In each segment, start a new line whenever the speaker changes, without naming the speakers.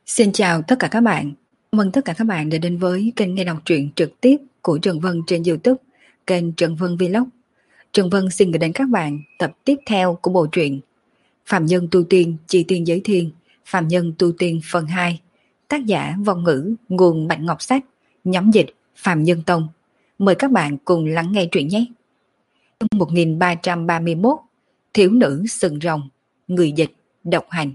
Xin chào tất cả các bạn. Cảm ơn tất cả các bạn đã đến với kênh nghe đọc truyện trực tiếp của Trần Vân trên YouTube, kênh Trần Vân Vlog. Trần Vân xin gửi đến các bạn tập tiếp theo của bộ truyện Phạm Nhân Tu Tiên Chi Tiên Giới Thiên, Phạm Nhân Tu Tiên phần 2. Tác giả Vong Ngữ, nguồn Bạch Ngọc Sách, nhóm dịch Phạm Nhân Tông. Mời các bạn cùng lắng nghe truyện nhé. Chương 1331, Thiếu nữ sừng rồng, người dịch độc hành.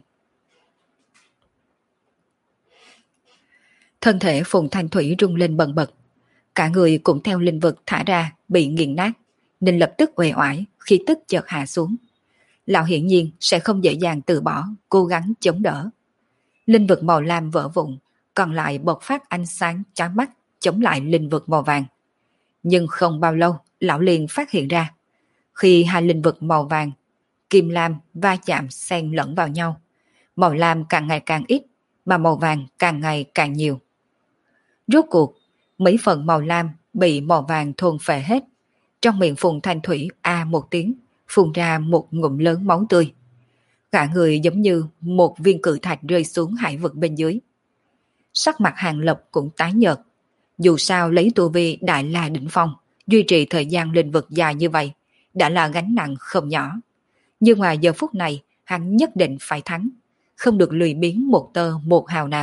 Thân thể Phùng Thanh Thủy rung lên bần bật, cả người cũng theo linh vực thả ra bị nghiền nát, nên lập tức uể oải khi tức chợt hạ xuống. Lão hiển nhiên sẽ không dễ dàng từ bỏ, cố gắng chống đỡ. Linh vực màu lam vỡ vụn, còn lại bộc phát ánh sáng chói mắt chống lại linh vực màu vàng. Nhưng không bao lâu, lão liền phát hiện ra, khi hai linh vực màu vàng, kim lam va chạm xen lẫn vào nhau, màu lam càng ngày càng ít, mà màu vàng càng ngày càng nhiều. Rốt cuộc, mấy phần màu lam bị màu vàng thôn phệ hết. Trong miệng Phùng Thanh Thủy một tiếng, phun ra một ngụm lớn máu tươi. Cả người giống như một viên cự thạch rơi xuống hải vực bên dưới. Sắc mặt Hàng Lập cũng tái nhợt. Dù sao lấy tu vi đại la đỉnh phong, duy trì thời gian linh vực dài như vậy, đã là gánh nặng không nhỏ. Nhưng mà giờ phút này, hắn nhất định phải thắng, không được lười biếng một tơ một hào nào.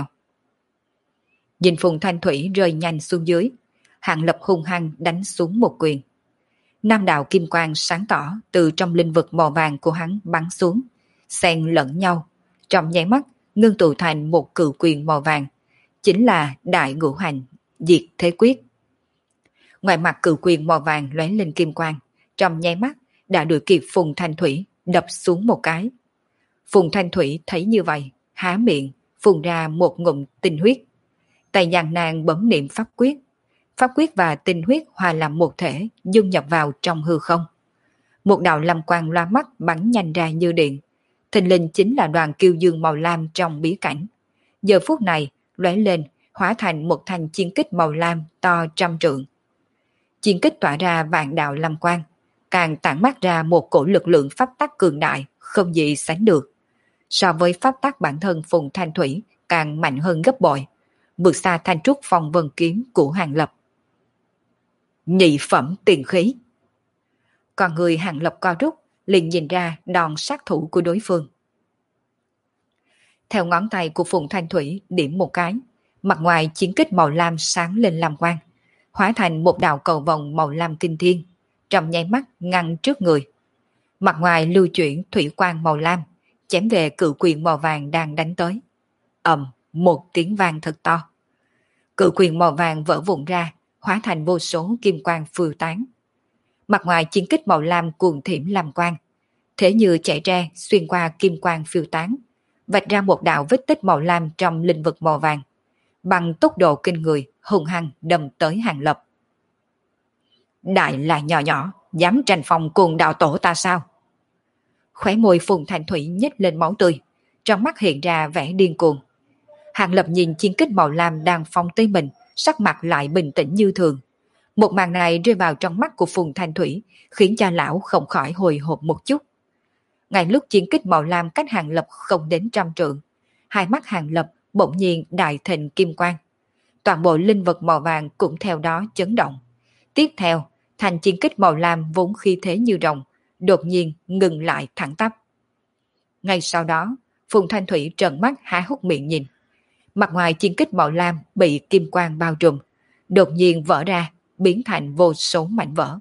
Nhìn Phùng Thanh Thủy rơi nhanh xuống dưới, Hàng Lập hung hăng đánh xuống một quyền. Nam đạo kim quang sáng tỏ từ trong linh vực màu vàng của hắn bắn xuống, xen lẫn nhau, trong nháy mắt ngưng tụ thành một cự quyền màu vàng, chính là Đại Ngũ Hành Diệt Thế Quyết. Ngoài mặt cự quyền màu vàng lóe lên kim quang, trong nháy mắt đã đuổi kịp Phùng Thanh Thủy đập xuống một cái. Phùng Thanh Thủy thấy như vậy, há miệng, phun ra một ngụm tinh huyết. Tay nhàn nàng bấm niệm pháp quyết và tinh huyết hòa làm một thể, dung nhập vào trong hư không. Một đạo lam quang loa mắt bắn nhanh ra như điện, thình lình chính là đoàn kiêu dương màu lam trong bí cảnh. Giờ phút này lóe lên, hóa thành một thanh chiến kích màu lam to trăm trượng. Chiến kích tỏa ra vạn đạo lam quang, càng tản mát ra một cổ lực lượng pháp tắc cường đại, không gì sánh được. So với pháp tắc bản thân Phùng Thanh Thủy càng mạnh hơn gấp bội, vượt xa thanh trúc phong vân kiếm của Hàng Lập. Nhị phẩm tiền khí. Còn người Hàng Lập co rút, liền nhìn ra đòn sát thủ của đối phương. Theo ngón tay của Phùng Thanh Thủy điểm một cái, mặt ngoài chiến kích màu lam sáng lên lam quang, hóa thành một đạo cầu vòng màu lam kinh thiên, trong nháy mắt ngăn trước người. Mặt ngoài lưu chuyển thủy quang màu lam, chém về cự quyền màu vàng đang đánh tới. Một tiếng vang thật to. Cự quyền màu vàng vỡ vụn ra, hóa thành vô số kim quang phiêu tán. Mặt ngoài chiến kích màu lam cuồng thiểm lam quang, thế như chạy tre xuyên qua kim quang phiêu tán, vạch ra một đạo vết tích màu lam trong linh vực màu vàng, bằng tốc độ kinh người hung hăng đâm tới Hàng Lập. Đại là nhỏ nhỏ, dám tranh phòng cùng đạo tổ ta sao? Khóe môi Phùng Thanh Thủy nhếch lên máu tươi, trong mắt hiện ra vẻ điên cuồng. Hàng Lập nhìn chiến kích màu lam đang phóng tới mình, sắc mặt lại bình tĩnh như thường. Một màn này rơi vào trong mắt của Phùng Thanh Thủy, khiến cho lão không khỏi hồi hộp một chút. Ngay lúc chiến kích màu lam cách Hàng Lập không đến trăm trượng, hai mắt Hàng Lập bỗng nhiên đại thịnh kim quang. Toàn bộ linh vật màu vàng cũng theo đó chấn động. Tiếp theo, thành chiến kích màu lam vốn khí thế như rồng, đột nhiên ngừng lại thẳng tắp. Ngay sau đó, Phùng Thanh Thủy trợn mắt há hốc miệng nhìn. Mặt ngoài chiến kích màu lam bị kim quang bao trùm, đột nhiên vỡ ra, biến thành vô số mảnh vỡ.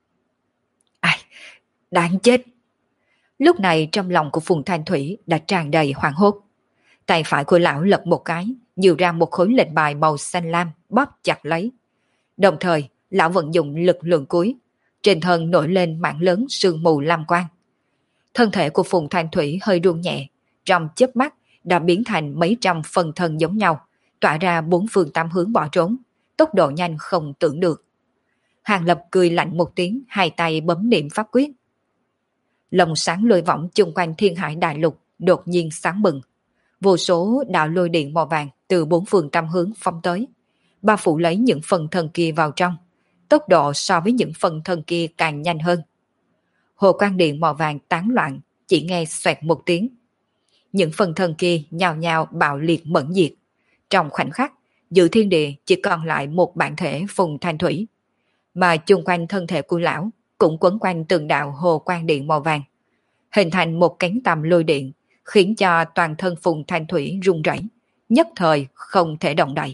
Ai, đáng chết! Lúc này trong lòng của Phùng Thanh Thủy đã tràn đầy hoảng hốt. Tay phải của lão lật một cái, nhiều ra một khối lệnh bài màu xanh lam bóp chặt lấy. Đồng thời, lão vận dụng lực lượng cuối, trên thân nổi lên mảng lớn sương mù lam quang. Thân thể của Phùng Thanh Thủy hơi run nhẹ, trong chớp mắt đã biến thành mấy trăm phần thân giống nhau, tỏa ra bốn phương tám hướng bỏ trốn, tốc độ nhanh không tưởng được. Hàng Lập cười lạnh một tiếng, hai tay bấm niệm pháp quyết. Lồng sáng lôi võng chung quanh Thiên Hải Đại Lục đột nhiên sáng bừng. Vô số đạo lôi điện màu vàng từ bốn phương tám hướng phóng tới, bao phủ lấy những phần thân kia vào trong. Tốc độ so với những phần thân kia càng nhanh hơn. Hồ quang điện màu vàng tán loạn, chỉ nghe xoẹt một tiếng. Những phần thân kia nhào nhào bạo liệt mẫn diệt. Trong khoảnh khắc, giữa thiên địa chỉ còn lại một bản thể Phùng Thanh Thủy, mà chung quanh thân thể của lão cũng quấn quanh từng đạo hồ quang điện màu vàng, hình thành một cánh tầm lôi điện, khiến cho toàn thân Phùng Thanh Thủy rung rẩy, nhất thời không thể động đậy.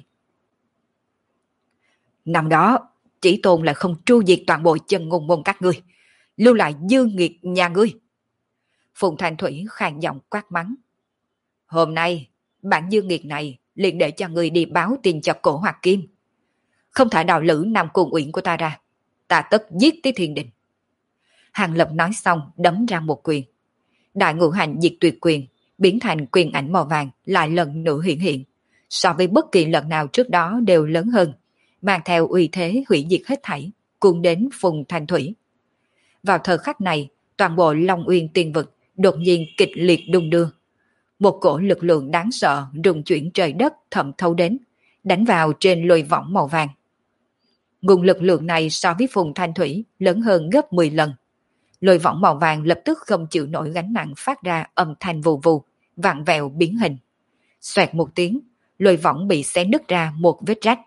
Năm đó, chỉ tôn là không tru diệt toàn bộ chân ngôn môn các ngươi, lưu lại dư nghiệt nhà ngươi. Phùng Thanh Thủy khàn giọng quát mắng. Hôm nay, bản dư nghiệt này liền để cho ngươi đi báo tin cho Cổ Hoạt Kim. Không thả đạo lữ Nam Cung Uyển của ta ra, ta tất giết tới thiên đình. Hàng Lập nói xong đấm ra một quyền. Đại ngũ hành diệt tuyệt quyền biến thành quyền ảnh màu vàng lại lần nữa hiện hiện, so với bất kỳ lần nào trước đó đều lớn hơn, mang theo uy thế hủy diệt hết thảy, cuốn đến Phùng Thanh Thủy. Vào thời khắc này, toàn bộ Long Uyên tiên vực đột nhiên kịch liệt đung đưa. Một cổ lực lượng đáng sợ rung chuyển trời đất thẩm thấu đến, đánh vào trên lôi võng màu vàng. Nguồn lực lượng này so với Phùng Thanh Thủy lớn hơn gấp 10 lần. Lôi võng màu vàng lập tức không chịu nổi gánh nặng, phát ra âm thanh vù vù, vặn vẹo biến hình. Xoẹt một tiếng, lôi võng bị xé nứt ra một vết rách.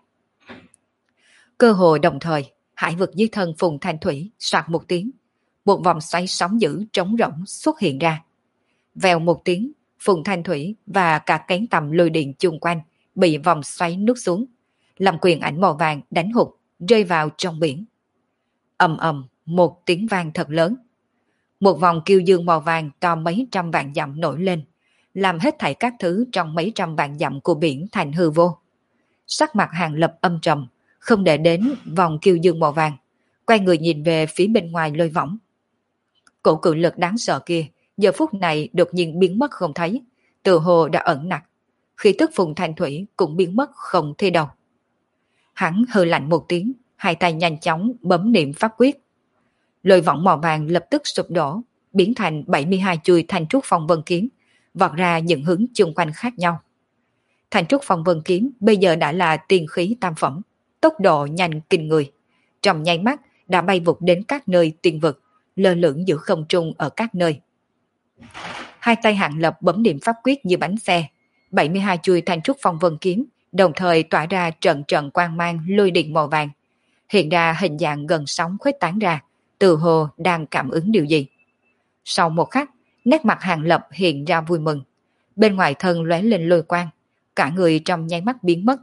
Cơ hồ đồng thời, hải vực dưới thân Phùng Thanh Thủy soạt một tiếng, một vòng xoáy sóng dữ trống rỗng xuất hiện ra. Vèo một tiếng, Phùng Thanh Thủy và cả cánh tầm lôi điện chung quanh bị vòng xoáy nuốt xuống, làm quyền ảnh màu vàng đánh hụt, rơi vào trong biển. Ầm ầm một tiếng vang thật lớn. Một vòng kiêu dương màu vàng to mấy trăm vạn dặm nổi lên, làm hết thảy các thứ trong mấy trăm vạn dặm của biển thành hư vô. Sắc mặt Hàng Lập âm trầm, không để đến vòng kiêu dương màu vàng, quay người nhìn về phía bên ngoài lôi võng. Cổ cự lực đáng sợ kia giờ phút này đột nhiên biến mất không thấy, tự hồ đã ẩn nặc. Khí tức Phùng Thanh Thủy cũng biến mất không thấy đâu. Hắn hừ lạnh một tiếng, hai tay nhanh chóng bấm niệm pháp quyết. Lôi võng màu vàng lập tức sụp đổ, biến thành 72 chuôi Thanh Trúc Phong Vân kiếm, vọt ra những hướng chung quanh khác nhau. Thanh Trúc Phong Vân kiếm bây giờ đã là tiên khí tam phẩm, tốc độ nhanh kinh người. Trong nháy mắt đã bay vụt đến các nơi tiên vực, lơ lửng giữa không trung ở các nơi. Hai tay Hàng Lập bấm niệm pháp quyết như bánh xe, 72 chuôi Thanh Trúc Phong Vân kiếm đồng thời tỏa ra trận trận quang mang lôi điện màu vàng, hiện ra hình dạng gần sóng khuếch tán ra, từ hồ đang cảm ứng điều gì. Sau một khắc, nét mặt Hàng Lập hiện ra vui mừng, bên ngoài thân lóe lên lôi quang, cả người trong nháy mắt biến mất.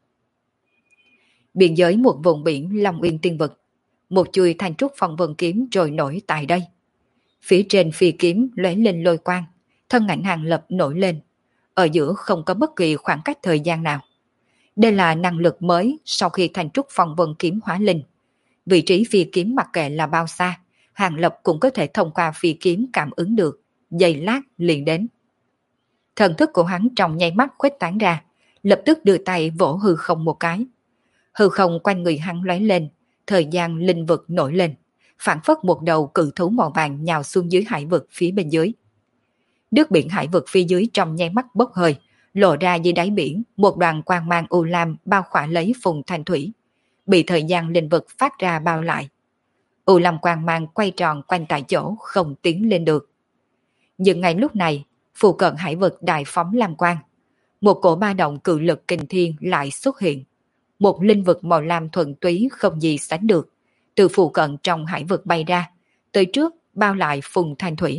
Biên giới một vùng biển Long Uyên tiên vực, một chuôi Thanh Trúc Phong Vân kiếm trôi nổi tại đây. Phía trên phi kiếm lóe lên lôi quang, thân ảnh Hàng Lập nổi lên, ở giữa không có bất kỳ khoảng cách thời gian nào. Đây là năng lực mới sau khi Thanh Trúc Phong Vân kiếm hóa linh. Vị trí phi kiếm mặc kệ là bao xa, Hàng Lập cũng có thể thông qua phi kiếm cảm ứng được, giây lát liền đến. Thần thức của hắn trong nháy mắt khuếch tán ra, lập tức đưa tay vỗ hư không một cái. Hư không quanh người hắn lóe lên, thời gian linh vực nổi lên, phản phất một đầu cự thú màu vàng nhào xuống dưới hải vực phía bên dưới. Nước biển hải vực phía dưới trong nháy mắt bốc hơi, lộ ra dưới đáy biển một đoàn quang mang u lam bao khỏa lấy Phùng Thanh Thủy, bị thời gian linh vực phát ra bao lại. U lam quang mang quay tròn quanh tại chỗ không tiến lên được. Nhưng ngay lúc này, phụ cận hải vực đại phóng lam quang, một cổ ba động cự lực kinh thiên lại xuất hiện. Một linh vực màu lam thuần túy không gì sánh được, từ phụ cận trong hải vực bay ra, tới trước bao lại Phùng Thanh Thủy.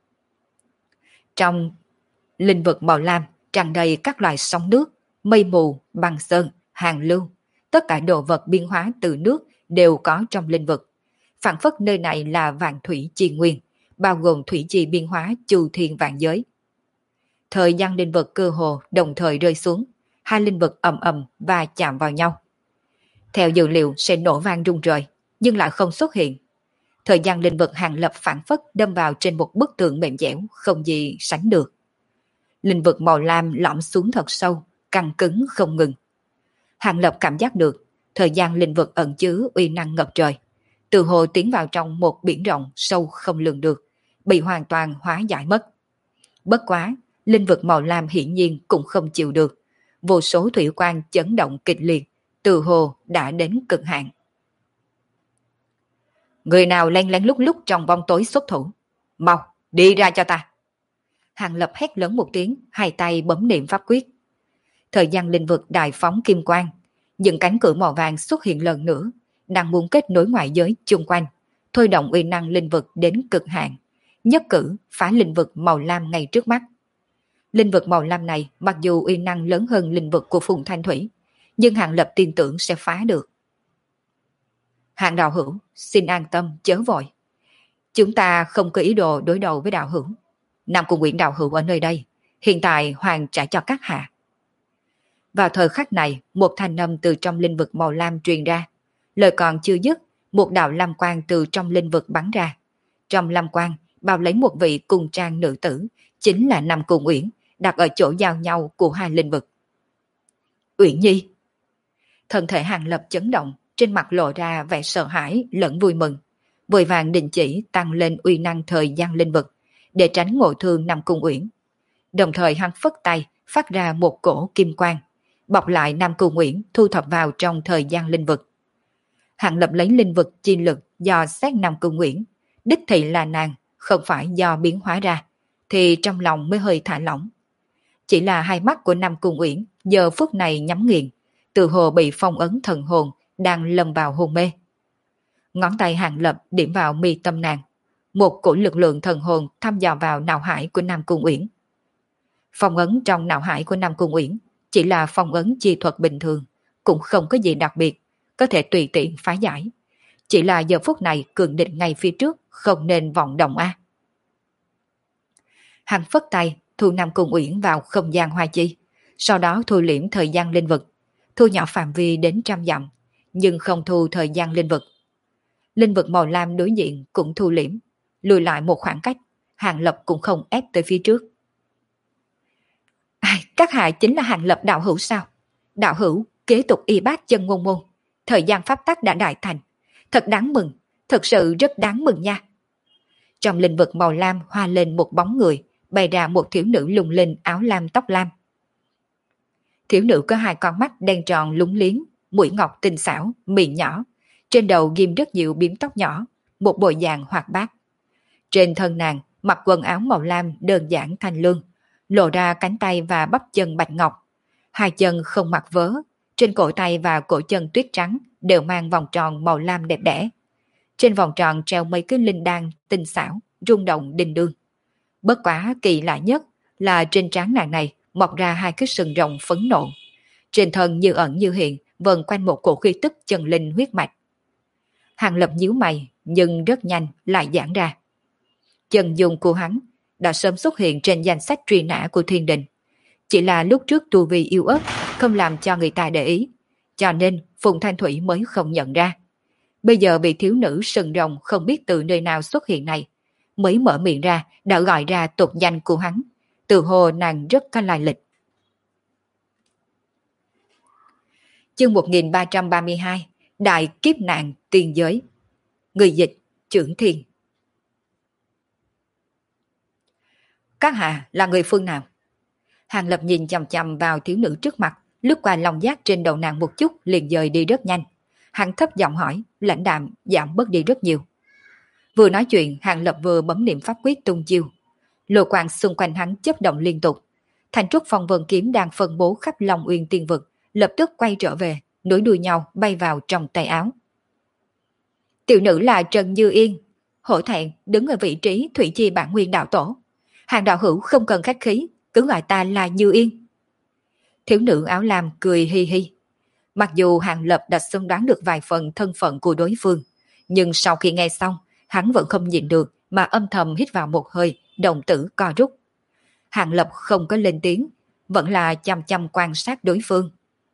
Trong linh vực màu lam tràn đầy các loại sóng nước, mây mù, băng sơn, hàn lưu. Tất cả đồ vật biến hóa từ nước đều có trong linh vực. Phản phất nơi này là vạn thủy chi nguyên, bao gồm thủy chi biến hóa chu thiên vạn giới. Thời gian linh vực cơ hồ đồng thời rơi xuống, hai linh vực ầm ầm và chạm vào nhau. Theo dự liệu sẽ nổ vang rung rời, nhưng lại không xuất hiện. Thời gian linh vực Hàng Lập phản phất đâm vào trên một bức tường mềm dẻo, không gì sánh được. Linh vực màu lam lõm xuống thật sâu, căng cứng không ngừng. Hàng Lập cảm giác được, thời gian linh vực ẩn chứa uy năng ngập trời, từ hồ tiến vào trong một biển rộng sâu không lường được, bị hoàn toàn hóa giải mất. Bất quá, linh vực màu lam hiển nhiên cũng không chịu được, vô số thủy quang chấn động kịch liệt, từ hồ đã đến cực hạn. Người nào lén lén lúc trong bóng tối xuất thủ, mau đi ra cho ta. Hàng Lập hét lớn một tiếng, hai tay bấm niệm pháp quyết. Thời gian linh vực đại phóng kim quang, những cánh cửa màu vàng xuất hiện lần nữa, đang muốn kết nối ngoại giới chung quanh, thôi động uy năng linh vực đến cực hạn, nhất cử phá linh vực màu lam ngay trước mắt. Linh vực màu lam này mặc dù uy năng lớn hơn linh vực của Phùng Thanh Thủy, nhưng Hàng Lập tin tưởng sẽ phá được. Hạng đạo hữu, xin an tâm chớ vội. Chúng ta không có ý đồ đối đầu với đạo hữu. Nam Cung Nguyễn đạo hữu ở nơi đây, hiện tại hoàn trả cho các hạ. Vào thời khắc này, một thanh âm từ trong linh vực màu lam truyền ra. Lời còn chưa dứt, một đạo lam quang từ trong linh vực bắn ra. Trong lam quang, bao lấy một vị cùng trang nữ tử, chính là Nam Cung Uyển, đặt ở chỗ giao nhau của hai linh vực. Uyển Nhi! Thân thể Hàng Lập chấn động, trên mặt lộ ra vẻ sợ hãi lẫn vui mừng. Vội vàng đình chỉ tăng lên uy năng thời gian linh vực, để tránh ngộ thương Nam Cung Uyển. Đồng thời hắn phất tay, phát ra một cổ kim quang, bọc lại Nam Cung Uyển thu thập vào trong thời gian linh vực. Hàng Lập lấy linh vực chi lực do xét Nam Cung Uyển, đích thị là nàng, không phải do biến hóa ra, thì trong lòng mới hơi thả lỏng. Chỉ là hai mắt của Nam Cung Uyển giờ phút này nhắm nghiền, từ hồ bị phong ấn thần hồn, đang lâm vào hôn mê. Ngón tay Hàng Lập điểm vào mi tâm nàng, một cổ lực lượng thần hồn thăm dò vào não hải của Nam Cung Uyển. Phong ấn trong não hải của Nam Cung Uyển chỉ là phong ấn chi thuật bình thường, cũng không có gì đặc biệt, có thể tùy tiện phá giải. Chỉ là giờ phút này cường địch ngay phía trước, không nên vọng động a. Hắn phất tay thu Nam Cung Uyển vào không gian hoa chi, sau đó thu liễm thời gian linh vực, thu nhỏ phạm vi đến 100 dặm, nhưng không thu thời gian linh vực. Linh vực màu lam đối diện cũng thu liễm, lùi lại một khoảng cách, Hàng Lập cũng không ép tới phía trước. Các hạ chính là Hàng Lập đạo hữu sao? Đạo hữu kế tục y bát chân ngôn môn, thời gian pháp tắc đã đại thành, thật đáng mừng, thật sự rất đáng mừng nha. Trong linh vực màu lam hoa lên một bóng người, bày ra một thiếu nữ lung linh áo lam tóc lam. Thiếu nữ có hai con mắt đen tròn lúng liếng, mũi ngọc tinh xảo, miệng nhỏ, trên đầu ghim rất nhiều biếm tóc nhỏ, một bộ dạng hoạt bát. Trên thân nàng mặc quần áo màu lam đơn giản thanh lương, lộ ra cánh tay và bắp chân bạch ngọc. Hai chân không mặc vớ, trên cổ tay và cổ chân tuyết trắng đều mang vòng tròn màu lam đẹp đẽ. Trên vòng tròn treo mấy cái linh đan tinh xảo, rung động đình đương. Bất quá kỳ lạ nhất là trên trán nàng này mọc ra hai cái sừng rồng phấn nộn. Trên thân như ẩn như hiện vần quanh một cổ khí tức chân linh huyết mạch. Hàng Lập nhíu mày nhưng rất nhanh lại giãn ra. Chân dung của hắn đã sớm xuất hiện trên danh sách truy nã của thiên đình. Chỉ là lúc trước tu vi yếu ớt, không làm cho người ta để ý, cho nên Phùng Thanh Thủy mới không nhận ra. Bây giờ vị thiếu nữ sừng rồng không biết từ nơi nào xuất hiện này, mới mở miệng ra đã gọi ra tục danh của hắn, từ hồ nàng rất có lai lịch. Chương 1332, Đại kiếp nạn tiên giới. Người dịch Trưởng Thiên. Các hạ là người phương nào? Hàng Lập nhìn chằm chằm vào thiếu nữ trước mặt, lướt qua lòng giác trên đầu nàng một chút liền dời đi rất nhanh. Hắn thấp giọng hỏi, lãnh đạm giảm bớt đi rất nhiều. Vừa nói chuyện, Hàng Lập vừa bấm niệm pháp quyết tung chiêu. Lô quang xung quanh hắn chớp động liên tục. Thành trúc phong vân kiếm đang phân bố khắp Long Uyên tiên vực, lập tức quay trở về, nối đuôi nhau bay vào trong tay áo. Tiểu nữ là Trần Như Yên, hổ thẹn đứng ở vị trí thủy chi bản nguyên đạo tổ. Hàng đạo hữu không cần khách khí, cứ gọi ta là Như Yên. Thiếu nữ áo lam cười hi hi. Mặc dù Hàng Lập đã xâm đoán được vài phần thân phận của đối phương, nhưng sau khi nghe xong, hắn vẫn không nhịn được mà âm thầm hít vào một hơi, đồng tử co rút. Hàng Lập không có lên tiếng, vẫn là chăm chăm quan sát đối phương.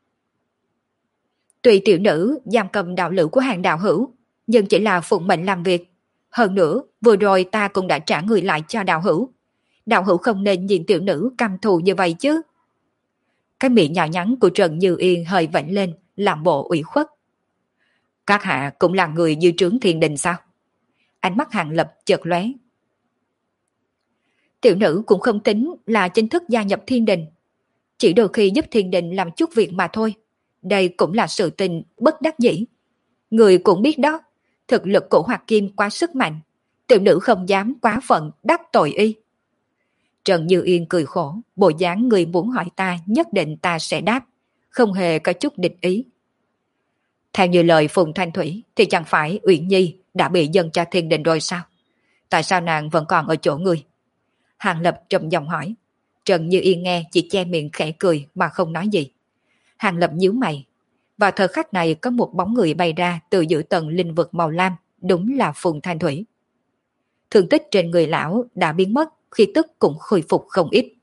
Tuy tiểu nữ giam cầm đạo lữ của Hàng đạo hữu, nhưng chỉ là phụng mệnh làm việc. Hơn nữa, vừa rồi ta cũng đã trả người lại cho đạo hữu. Đạo hữu không nên nhìn tiểu nữ căm thù như vậy chứ. Cái miệng nhỏ nhắn của Trần Như Yên hơi vẫy lên, làm bộ ủy khuất. Các hạ cũng là người dưới trướng thiên đình sao? Ánh mắt Hàng Lập chợt lóe. Tiểu nữ cũng không tính là chính thức gia nhập thiên đình, chỉ đôi khi giúp thiên đình làm chút việc mà thôi. Đây cũng là sự tình bất đắc dĩ. Người cũng biết đó, thực lực của Hoạt Kim quá sức mạnh, tiểu nữ không dám quá phận đắc tội y. Trần Như Yên cười khổ, bộ dáng người muốn hỏi ta nhất định ta sẽ đáp, không hề có chút địch ý. Theo như lời Phùng Thanh Thủy thì chẳng phải Uyển Nhi đã bị dâng cho thiên đình rồi sao? Tại sao nàng vẫn còn ở chỗ người? Hàng Lập trầm giọng hỏi. Trần Như Yên nghe chỉ che miệng khẽ cười mà không nói gì. Hàng Lập nhíu mày. Vào thời khắc này có một bóng người bay ra từ giữa tầng linh vực màu lam, đúng là Phùng Thanh Thủy. Thương tích trên người lão đã biến mất, khí tức cũng khôi phục không ít.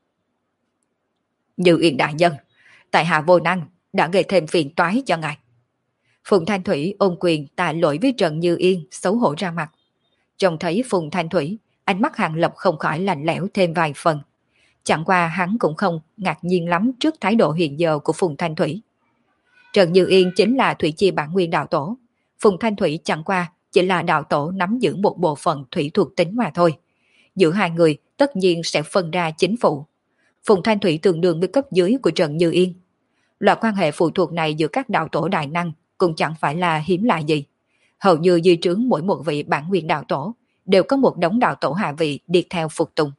Như Yên đại nhân, tại hạ vô năng đã gây thêm phiền toái cho ngài. Phùng Thanh Thủy ôm quyền tạ lỗi với Trần Như Yên, xấu hổ ra mặt. Trông thấy Phùng Thanh Thủy, ánh mắt Hàng Lập không khỏi lạnh lẽo thêm vài phần. Chẳng qua hắn cũng không ngạc nhiên lắm trước thái độ hiện giờ của Phùng Thanh Thủy. Trần Như Yên chính là Thủy Chi bản nguyên đạo tổ. Phùng Thanh Thủy chẳng qua chỉ là đạo tổ nắm giữ một bộ phận thủy thuộc tính mà thôi. Giữa hai người tất nhiên sẽ phân ra chính phụ. Phùng Thanh Thủy tương đương với cấp dưới của Trần Như Yên. Loại quan hệ phụ thuộc này giữa các đạo tổ đại năng cũng chẳng phải là hiếm lạ gì. Hầu như dưới trướng mỗi một vị bản nguyên đạo tổ đều có một đống đạo tổ hạ vị đi theo phục tùng.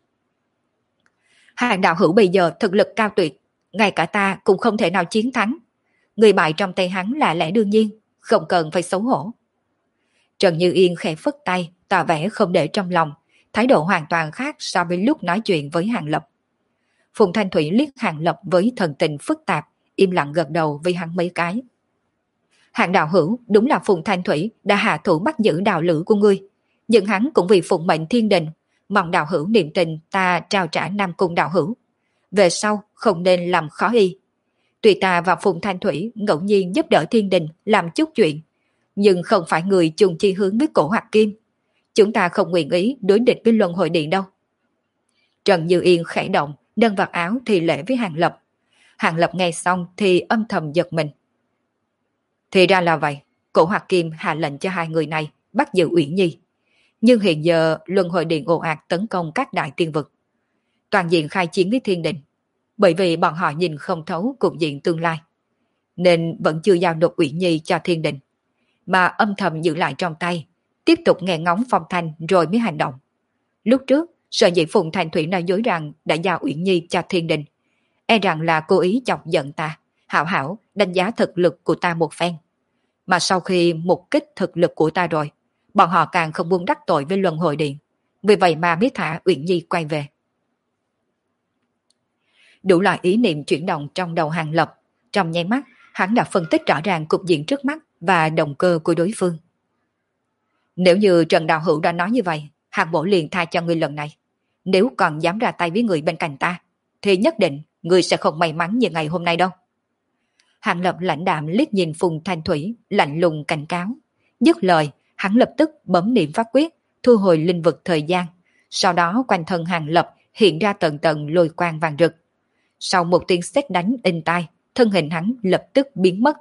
Hàng đạo hữu bây giờ thực lực cao tuyệt, ngay cả ta cũng không thể nào chiến thắng. Người bại trong tay hắn là lẽ đương nhiên, không cần phải xấu hổ. Trần Như Yên khẽ phất tay, tỏ vẻ không để trong lòng, thái độ hoàn toàn khác so với lúc nói chuyện với Hàng Lập. Phùng Thanh Thủy liếc Hàng Lập với thần tình phức tạp, im lặng gật đầu với hắn mấy cái. Hàng đạo hữu đúng là Phùng Thanh Thủy đã hạ thủ bắt giữ đạo lữ của ngươi, nhưng hắn cũng vì phụng mệnh thiên đình, mong đạo hữu niệm tình ta trao trả Nam Cung đạo hữu. Về sau không nên làm khó y. Tuy ta và Phùng Thanh Thủy ngẫu nhiên giúp đỡ thiên đình làm chút chuyện, nhưng không phải người chung chi hướng với Cổ Hoặc Kim. Chúng ta không nguyện ý đối địch với Luân Hồi Điện đâu. Trần Như Yên khẽ động, nâng vạt áo thì lễ với Hàng Lập. Hàng Lập nghe xong thì âm thầm giật mình. Thì ra là vậy, Cổ Hoặc Kim hạ lệnh cho hai người này bắt giữ Uyển Nhi. Nhưng hiện giờ Luân Hồi Điện ồ ạt tấn công các đại tiên vực. Toàn diện khai chiến với thiên đình, bởi vì bọn họ nhìn không thấu cục diện tương lai. Nên vẫn chưa giao nộp Uyển Nhi cho thiên đình, mà âm thầm giữ lại trong tay, tiếp tục nghe ngóng phong thanh rồi mới hành động. Lúc trước, sợ dĩ Phùng Thanh Thủy nói dối rằng đã giao Uyển Nhi cho thiên đình, e rằng là cố ý chọc giận ta, hảo hảo đánh giá thực lực của ta một phen. Mà sau khi mục kích thực lực của ta rồi, bọn họ càng không muốn đắc tội với Luân Hồi Điện, vì vậy mà mới thả Uyển Nhi quay về. Đủ loại ý niệm chuyển động trong đầu Hàng Lập, trong nháy mắt hắn đã phân tích rõ ràng cục diện trước mắt và động cơ của đối phương. Nếu như Trần Đạo Hữu đã nói như vậy, Hàng Bổ liền tha cho người lần này. Nếu còn dám ra tay với người bên cạnh ta, thì nhất định người sẽ không may mắn như ngày hôm nay đâu. Hàng Lập lãnh đạm liếc nhìn Phùng Thanh Thủy, lạnh lùng cảnh cáo. Dứt lời, hắn lập tức bấm niệm pháp quyết, thu hồi linh vực thời gian. Sau đó quanh thân Hàng Lập hiện ra tầng tầng lôi quang vàng rực. Sau một tiếng sét đánh inh tai, thân hình hắn lập tức biến mất.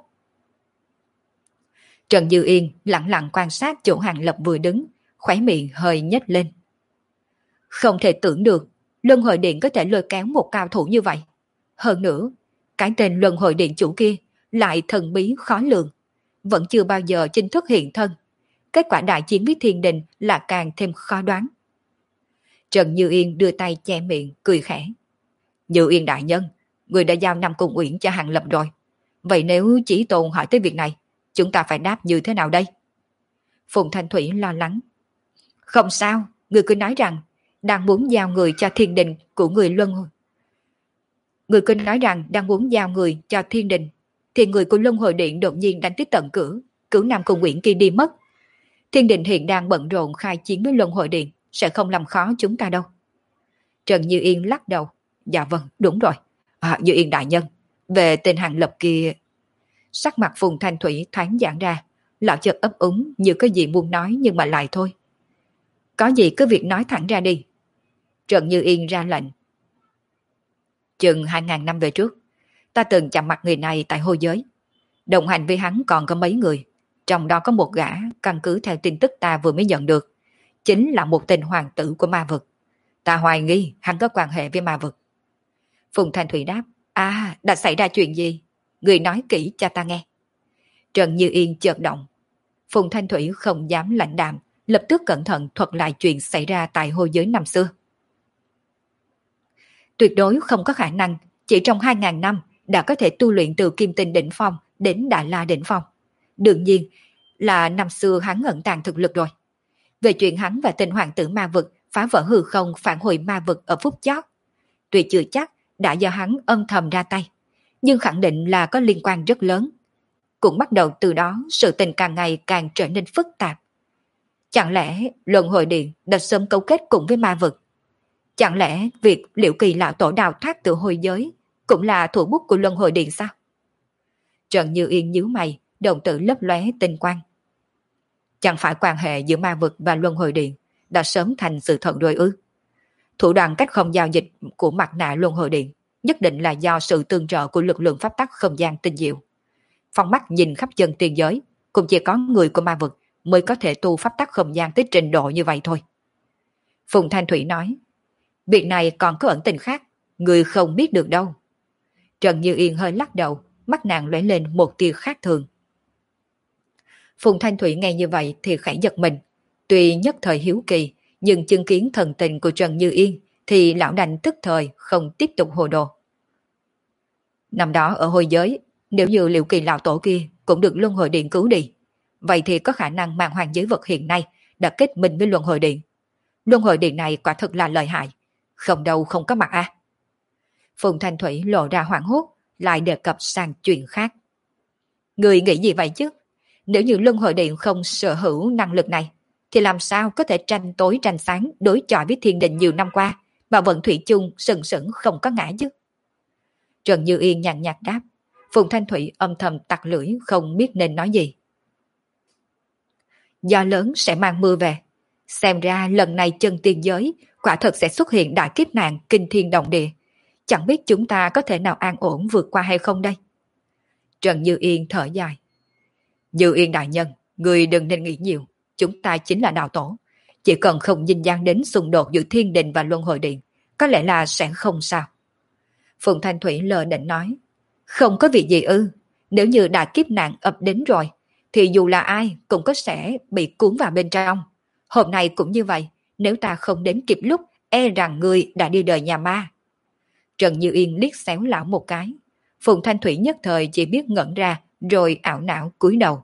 Trần Như Yên lặng lặng quan sát chỗ Hàng Lập vừa đứng, khóe miệng hơi nhếch lên. Không thể tưởng được, Luân Hồi Điện có thể lôi kéo một cao thủ như vậy. Hơn nữa, cái tên Luân Hồi Điện chủ kia lại thần bí khó lường, vẫn chưa bao giờ chính thức hiện thân. Kết quả đại chiến với thiên đình là càng thêm khó đoán. Trần Như Yên đưa tay che miệng, cười khẽ. Như Yên đại nhân, người đã giao Nam Cung Uyển cho Hàng Lập rồi. Vậy nếu Chỉ Tôn hỏi tới việc này, chúng ta phải đáp như thế nào đây? Phùng Thanh Thủy lo lắng. Không sao, người cứ nói rằng đang muốn giao người cho thiên đình của người Luân Hồi. Người cứ nói rằng đang muốn giao người cho thiên đình, thì người của Luân Hồi Điện đột nhiên đánh tới tận cửa, cứu Nam Cung Uyển kia đi mất. Thiên đình hiện đang bận rộn khai chiến với Luân Hồi Điện, sẽ không làm khó chúng ta đâu. Trần Như Yên lắc đầu. Dạ vâng, đúng rồi. Như Yên đại nhân, về tên Hàng Lập kia. Sắc mặt Phùng Thanh Thủy thoáng giãn ra, lão chợt ấp úng như có gì muốn nói nhưng mà lại thôi. Có gì cứ việc nói thẳng ra đi. Trần Như Yên ra lệnh. Chừng 2.000 năm về trước, ta từng chạm mặt người này tại hôi giới. Đồng hành với hắn còn có mấy người, trong đó có một gã căn cứ theo tin tức ta vừa mới nhận được, chính là một tên hoàng tử của ma vực. Ta hoài nghi hắn có quan hệ với ma vực. Phùng Thanh Thủy đáp. Đã xảy ra chuyện gì? Người nói kỹ cho ta nghe. Trần Như Yên chợt động. Phùng Thanh Thủy không dám lãnh đạm, lập tức cẩn thận thuật lại chuyện xảy ra tại hôi giới năm xưa. tuyệt đối không có khả năng chỉ trong 2.000 năm đã có thể tu luyện từ kim tinh đỉnh phong đến đại la đỉnh phong. Đương nhiên là năm xưa hắn ẩn tàng thực lực rồi. Về chuyện hắn và tên hoàng tử ma vực phá vỡ hư không phản hồi ma vực ở phút chót, tuy chưa chắc đã do hắn âm thầm ra tay, nhưng khẳng định là có liên quan rất lớn. Cũng bắt đầu từ đó sự tình càng ngày càng trở nên phức tạp. Chẳng lẽ Luân Hồi Điện đã sớm cấu kết cùng với ma vực? Chẳng lẽ việc Liễu Kỳ lão tổ đào thoát từ hồi giới cũng là thủ bút của Luân Hồi Điện sao? Trần Như Yên nhíu mày, đồng tử lấp lóe tinh quang. Chẳng phải quan hệ giữa ma vực và Luân Hồi Điện đã sớm thành sự thật rồi ư? Thủ đoạn cách không giao dịch của mặt nạ Luân Hồi Điện nhất định là do sự tương trợ của lực lượng pháp tắc không gian tinh diệu. Phong mắt nhìn khắp chân tiên giới, cũng chỉ có người của ma vực mới có thể tu pháp tắc không gian tới trình độ như vậy thôi. Phùng Thanh Thủy nói, việc này còn có ẩn tình khác, người không biết được đâu. Trần Như Yên hơi lắc đầu, mắt nàng lóe lên một tia khác thường. Phùng Thanh Thủy nghe như vậy thì khẽ giật mình, tuy nhất thời hiếu kỳ, nhưng chứng kiến thần tình của Trần Như Yên thì lão đành tức thời không tiếp tục hồ đồ. Năm đó ở hồi giới, nếu như Liễu Kỳ lão tổ kia cũng được Luân Hồi Điện cứu đi, vậy thì có khả năng màn hoàng giới vật hiện nay đã kết minh với Luân Hồi Điện. Luân Hồi Điện này quả thực là lợi hại, không đâu không có mặt a. Phùng Thanh Thủy lộ ra hoảng hốt, lại đề cập sang chuyện khác. Người nghĩ gì vậy chứ? Nếu như Luân Hồi Điện không sở hữu năng lực này, thì làm sao có thể tranh tối tranh sáng đối chọi với thiên đình nhiều năm qua, mà vận thủy chung sừng sững không có ngã chứ? Trần Như Yên nhàn nhạt đáp. Phùng Thanh Thủy âm thầm tặc lưỡi không biết nên nói gì. Gió lớn sẽ mang mưa về. Xem ra lần này chân tiên giới quả thật sẽ xuất hiện đại kiếp nạn kinh thiên động địa. Chẳng biết chúng ta có thể nào an ổn vượt qua hay không đây? Trần Như Yên thở dài. Như Yên đại nhân, người đừng nên nghĩ nhiều. Chúng ta chính là đạo tổ. Chỉ cần không dính dáng đến xung đột giữa thiên đình và luân hồi điện, có lẽ là sẽ không sao. Phùng Thanh Thủy lờ định nói. Không có việc gì ư? Nếu như đại kiếp nạn ập đến rồi, thì dù là ai cũng có sẽ bị cuốn vào bên trong. Hôm nay cũng như vậy, nếu ta không đến kịp lúc, e rằng ngươi đã đi đời nhà ma. Trần Như Yên liếc xéo lão một cái. Phùng Thanh Thủy nhất thời chỉ biết ngẩn ra, rồi ảo não cúi đầu.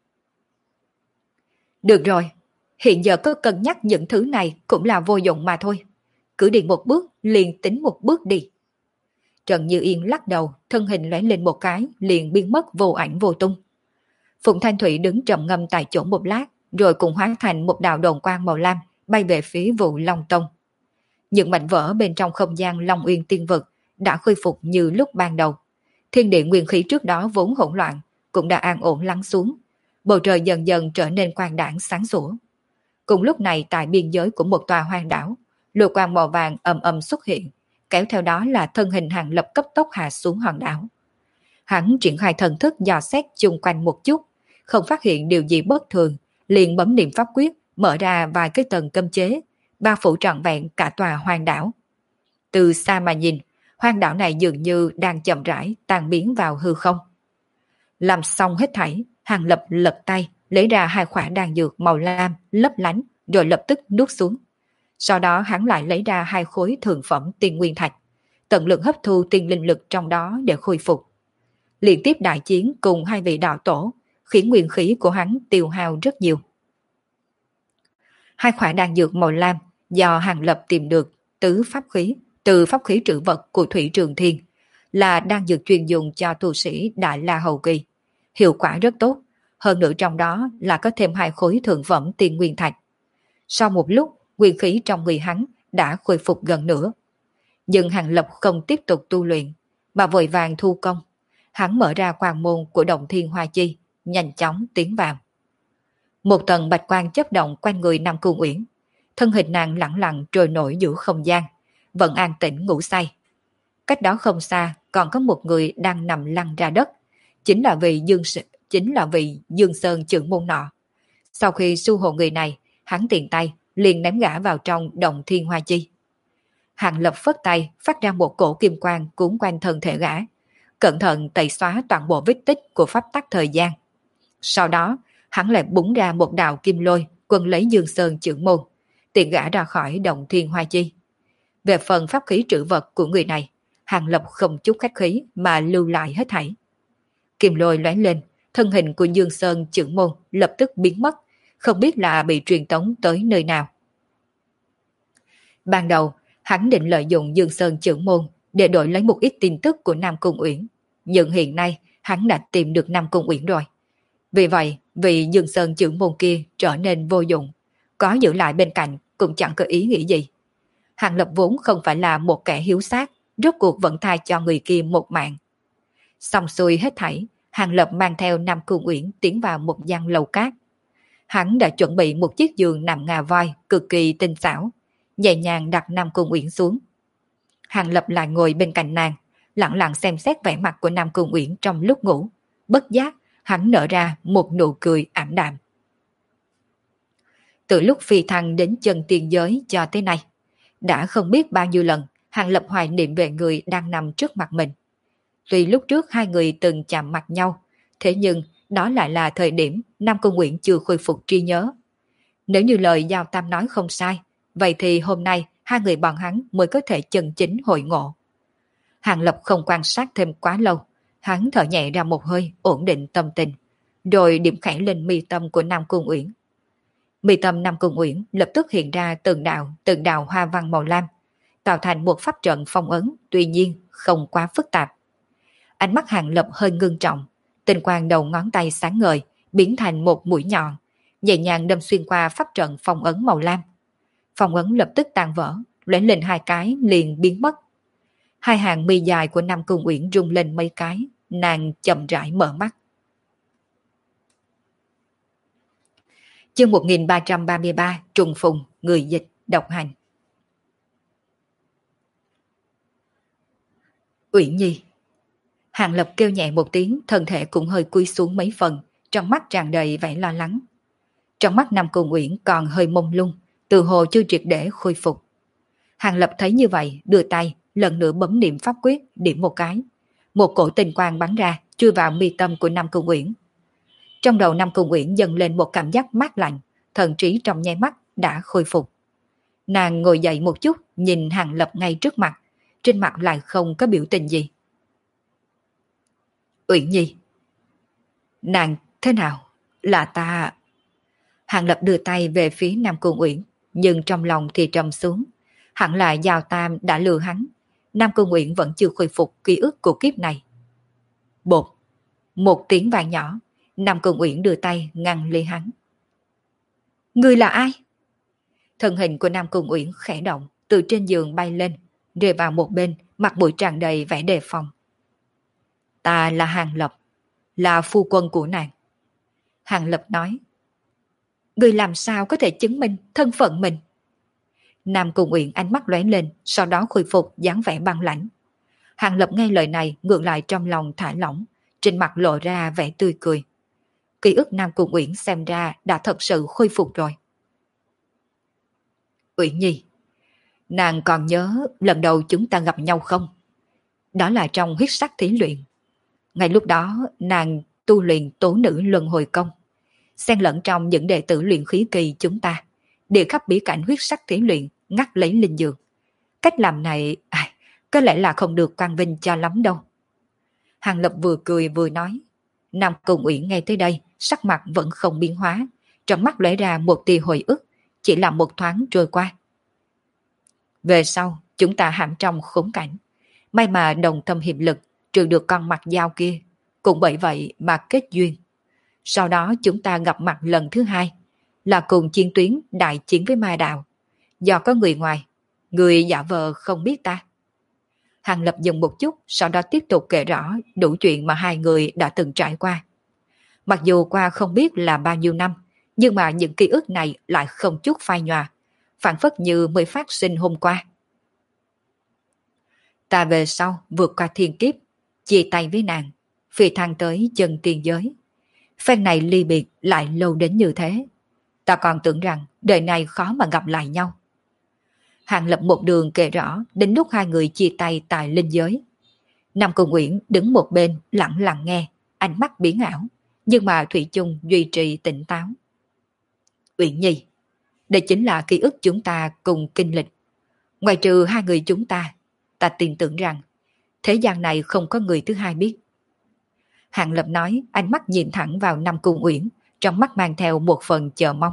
Được rồi, hiện giờ có cân nhắc những thứ này cũng là vô dụng mà thôi. Cứ đi một bước, liền tính một bước đi. Trần Như Yên lắc đầu, thân hình lóe lên một cái, liền biến mất vô ảnh vô tung. Phùng Thanh Thủy đứng trầm ngâm tại chỗ một lát, rồi cùng hóa thành một đạo đồn quang màu lam, bay về phía Vũ Long Tông. Những mảnh vỡ bên trong không gian Long Uyên Tiên Vực đã khôi phục như lúc ban đầu. Thiên địa nguyên khí trước đó vốn hỗn loạn, cũng đã an ổn lắng xuống. Bầu trời dần dần trở nên quang đãng sáng sủa. Cùng lúc này tại biên giới của một tòa hoang đảo, lôi quang màu vàng ầm ầm xuất hiện, kéo theo đó là thân hình Hàng Lập cấp tốc hạ xuống hòn đảo. Hắn triển khai thần thức dò xét chung quanh một chút, không phát hiện điều gì bất thường, liền bấm niệm pháp quyết, mở ra vài cái tầng cấm chế, bao phủ trọn vẹn cả tòa hoang đảo. Từ xa mà nhìn, hoang đảo này dường như đang chậm rãi tan biến vào hư không. Làm xong hết thảy, Hàng Lập lật tay, lấy ra 2 quả đan dược màu lam, lấp lánh, rồi lập tức nuốt xuống. Sau đó hắn lại lấy ra 2 khối thượng phẩm tiên nguyên thạch, tận lực hấp thu tiên linh lực trong đó để khôi phục. Liên tiếp đại chiến cùng 2 vị đạo tổ, khiến nguyên khí của hắn tiêu hao rất nhiều. 2 quả đan dược màu lam do Hàng Lập tìm được từ pháp khí trữ vật của Thủy Trường Thiên, là đan dược chuyên dùng cho tu sĩ Đại La hậu kỳ, hiệu quả rất tốt, hơn nữa trong đó là có thêm 2 khối thượng phẩm tiên nguyên thạch. Sau một lúc, nguyên khí trong người hắn đã khôi phục gần nửa. Nhưng Hàng Lập không tiếp tục tu luyện, mà vội vàng thu công. Hắn mở ra quan môn của Động Thiên Hoa Chi, nhanh chóng tiến vào. Một tầng bạch quang chớp động quanh người Nam Cung Uyển, thân hình nàng lẳng lặng trôi nổi giữa không gian, vẫn an tĩnh ngủ say. Cách đó không xa còn có một người đang nằm lăn ra đất, chính là vị Dương Sơn trưởng môn nọ. Sau khi su hộ người này, hắn tiện tay liền ném gã vào trong Động Thiên Hoa Chi. Hàng Lập phất tay phát ra một cổ kim quang cuốn quanh thân thể gã, cẩn thận tẩy xóa toàn bộ vết tích của pháp tắc thời gian. Sau đó, hắn lại búng ra một đạo kim lôi quân lấy Dương Sơn trưởng môn, tiện gã ra khỏi Động Thiên Hoa Chi. Về phần pháp khí trữ vật của người này, Hàng Lập không chút khách khí mà lưu lại hết thảy. Kim lôi lóe lên, thân hình của Dương Sơn Chưởng Môn lập tức biến mất, không biết là bị truyền tống tới nơi nào. Ban đầu, hắn định lợi dụng Dương Sơn Chưởng Môn để đổi lấy một ít tin tức của Nam Cung Uyển, nhưng hiện nay hắn đã tìm được Nam Cung Uyển rồi. Vì vậy, vị Dương Sơn Chưởng Môn kia trở nên vô dụng, có giữ lại bên cạnh cũng chẳng có ý nghĩ gì. Hàng Lập vốn không phải là một kẻ hiếu sát, rốt cuộc vẫn tha cho người kia một mạng. Xong xuôi hết thảy, Hàng Lập mang theo Nam Cung Uyển tiến vào một gian lầu cát. Hắn đã chuẩn bị một chiếc giường nằm ngà voi cực kỳ tinh xảo, nhẹ nhàng đặt Nam Cung Uyển xuống. Hàng Lập lại ngồi bên cạnh nàng, lặng lặng xem xét vẻ mặt của Nam Cung Uyển trong lúc ngủ. Bất giác, hắn nở ra một nụ cười ảm đạm. Từ lúc phi thăng đến chân tiên giới cho tới nay, đã không biết bao nhiêu lần Hàng Lập hoài niệm về người đang nằm trước mặt mình. Tuy lúc trước hai người từng chạm mặt nhau, thế nhưng đó lại là thời điểm Nam Cung Uyển chưa khôi phục trí nhớ. Nếu như lời Giao Tam nói không sai, vậy thì hôm nay hai người bọn hắn mới có thể chân chính hội ngộ. Hàng Lập không quan sát thêm quá lâu, hắn thở nhẹ ra một hơi ổn định tâm tình, rồi điểm khẽ lên mi tâm của Nam Cung Uyển. Mi tâm Nam Cung Uyển lập tức hiện ra từng đạo hoa văn màu lam, tạo thành một pháp trận phong ấn, tuy nhiên không quá phức tạp. Ánh mắt Hàng Lập hơi ngưng trọng, tinh quang đầu ngón tay sáng ngời, biến thành một mũi nhọn, nhẹ nhàng đâm xuyên qua pháp trận phong ấn màu lam. Phong ấn lập tức tan vỡ, lóe lên hai cái liền biến mất. Hai hàng mi dài của Nam Cung Uyển rung lên mấy cái, nàng chậm rãi mở mắt. Chương 1333 trùng phùng, người dịch, độc hành. Uyển Nhi. Hàng Lập kêu nhẹ một tiếng, thân thể cũng hơi cúi xuống mấy phần, trong mắt tràn đầy vẻ lo lắng. Trong mắt Nam Cung Uyển còn hơi mông lung, từ hồ chưa triệt để khôi phục. Hàng Lập thấy như vậy, đưa tay, lần nữa bấm niệm pháp quyết, điểm một cái. Một cổ tinh quang bắn ra, chui vào mi tâm của Nam Cung Uyển. Trong đầu Nam Cung Uyển dâng lên một cảm giác mát lạnh, thần trí trong nháy mắt đã khôi phục. Nàng ngồi dậy một chút, nhìn Hàng Lập ngay trước mặt, trên mặt lại không có biểu tình gì. Uyển Nhi. Nàng thế nào? Là ta... Hàng Lập đưa tay về phía Nam Cung Uyển, nhưng trong lòng thì trầm xuống. Hẳn là Giao Tam đã lừa hắn. Nam Cung Uyển vẫn chưa khôi phục ký ức của kiếp này. Bột. Một tiếng vang nhỏ, Nam Cung Uyển đưa tay ngăn ly hắn. Ngươi là ai? Thân hình của Nam Cung Uyển khẽ động, từ trên giường bay lên, rơi vào một bên, mặt mũi tràn đầy vẻ đề phòng. Ta là Hàng Lập, là phu quân của nàng. Hàng Lập nói. Ngươi làm sao có thể chứng minh thân phận mình? Nam Cung Uyển ánh mắt lóe lên, sau đó khôi phục dáng vẻ băng lãnh. Hàng Lập nghe lời này ngược lại trong lòng thả lỏng, trên mặt lộ ra vẻ tươi cười. Ký ức Nam Cung Uyển xem ra đã thật sự khôi phục rồi. Uyển Nhi, nàng còn nhớ lần đầu chúng ta gặp nhau không? Đó là trong huyết sắc thí luyện. Ngay lúc đó nàng tu luyện tố nữ luân hồi công, xen lẫn trong những đệ tử luyện khí kỳ chúng ta, địa khắp bí cảnh huyết sắc thí luyện ngắt lấy linh dược. Cách làm này có lẽ là không được quang vinh cho lắm đâu. Hàng Lập vừa cười vừa nói. Nam Cung Uyển nghe tới đây, sắc mặt vẫn không biến hóa, trong mắt lóe ra một tia hồi ức, chỉ là một thoáng trôi qua. Về sau, chúng ta hãm trong khốn cảnh, may mà đồng tâm hiệp lực, trừ được con mặt dao kia, cũng bởi vậy mà kết duyên. Sau đó chúng ta gặp mặt lần thứ hai, là cùng chiến tuyến đại chiến với ma đạo. Do có người ngoài, người giả vờ không biết ta. Hàng Lập dừng một chút, sau đó tiếp tục kể rõ đủ chuyện mà hai người đã từng trải qua. Mặc dù qua không biết là bao nhiêu năm, nhưng mà những ký ức này lại không chút phai nhòa, phản phất như mới phát sinh hôm qua. Ta về sau vượt qua thiên kiếp, chia tay với nàng, phi thăng tới chân tiên giới. Phen này ly biệt lại lâu đến như thế. Ta còn tưởng rằng đời này khó mà gặp lại nhau. Hàng Lập một đường kể rõ đến lúc hai người chia tay tại linh giới. Nam Cung Uyển đứng một bên lặng lặng nghe, ánh mắt biến ảo, nhưng mà thủy chung duy trì tỉnh táo. Uyển Nhi, đây chính là ký ức chúng ta cùng kinh lịch. Ngoài trừ hai người chúng ta tin tưởng rằng thế gian này không có người thứ hai biết. Hàng Lập nói, ánh mắt nhìn thẳng vào Nam Cung Uyển, trong mắt mang theo một phần chờ mong.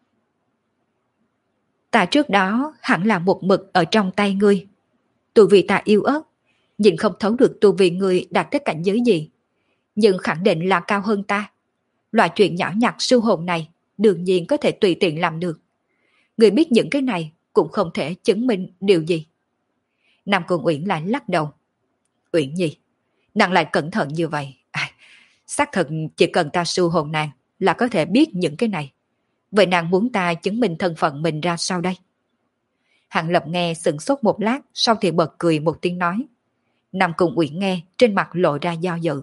Ta trước đó hẳn là một mực ở trong tay ngươi. Tu vi ta yêu ớt, nhìn không thấu được tu vi ngươi đạt tới cảnh giới gì, nhưng khẳng định là cao hơn ta. Loại chuyện nhỏ nhặt siêu hồn này đương nhiên có thể tùy tiện làm được. Ngươi biết những cái này cũng không thể chứng minh điều gì. Nam Cung Uyển lại lắc đầu. Uyển Nhi, nàng lại cẩn thận như vậy. Xác thực chỉ cần ta siêu hồn nàng là có thể biết những cái này. Vậy nàng muốn ta chứng minh thân phận mình ra sao đây? Hàng Lập nghe sửng sốt một lát, sau thì bật cười một tiếng nói. Nam Cung Uyển nghe, trên mặt lộ ra do dự.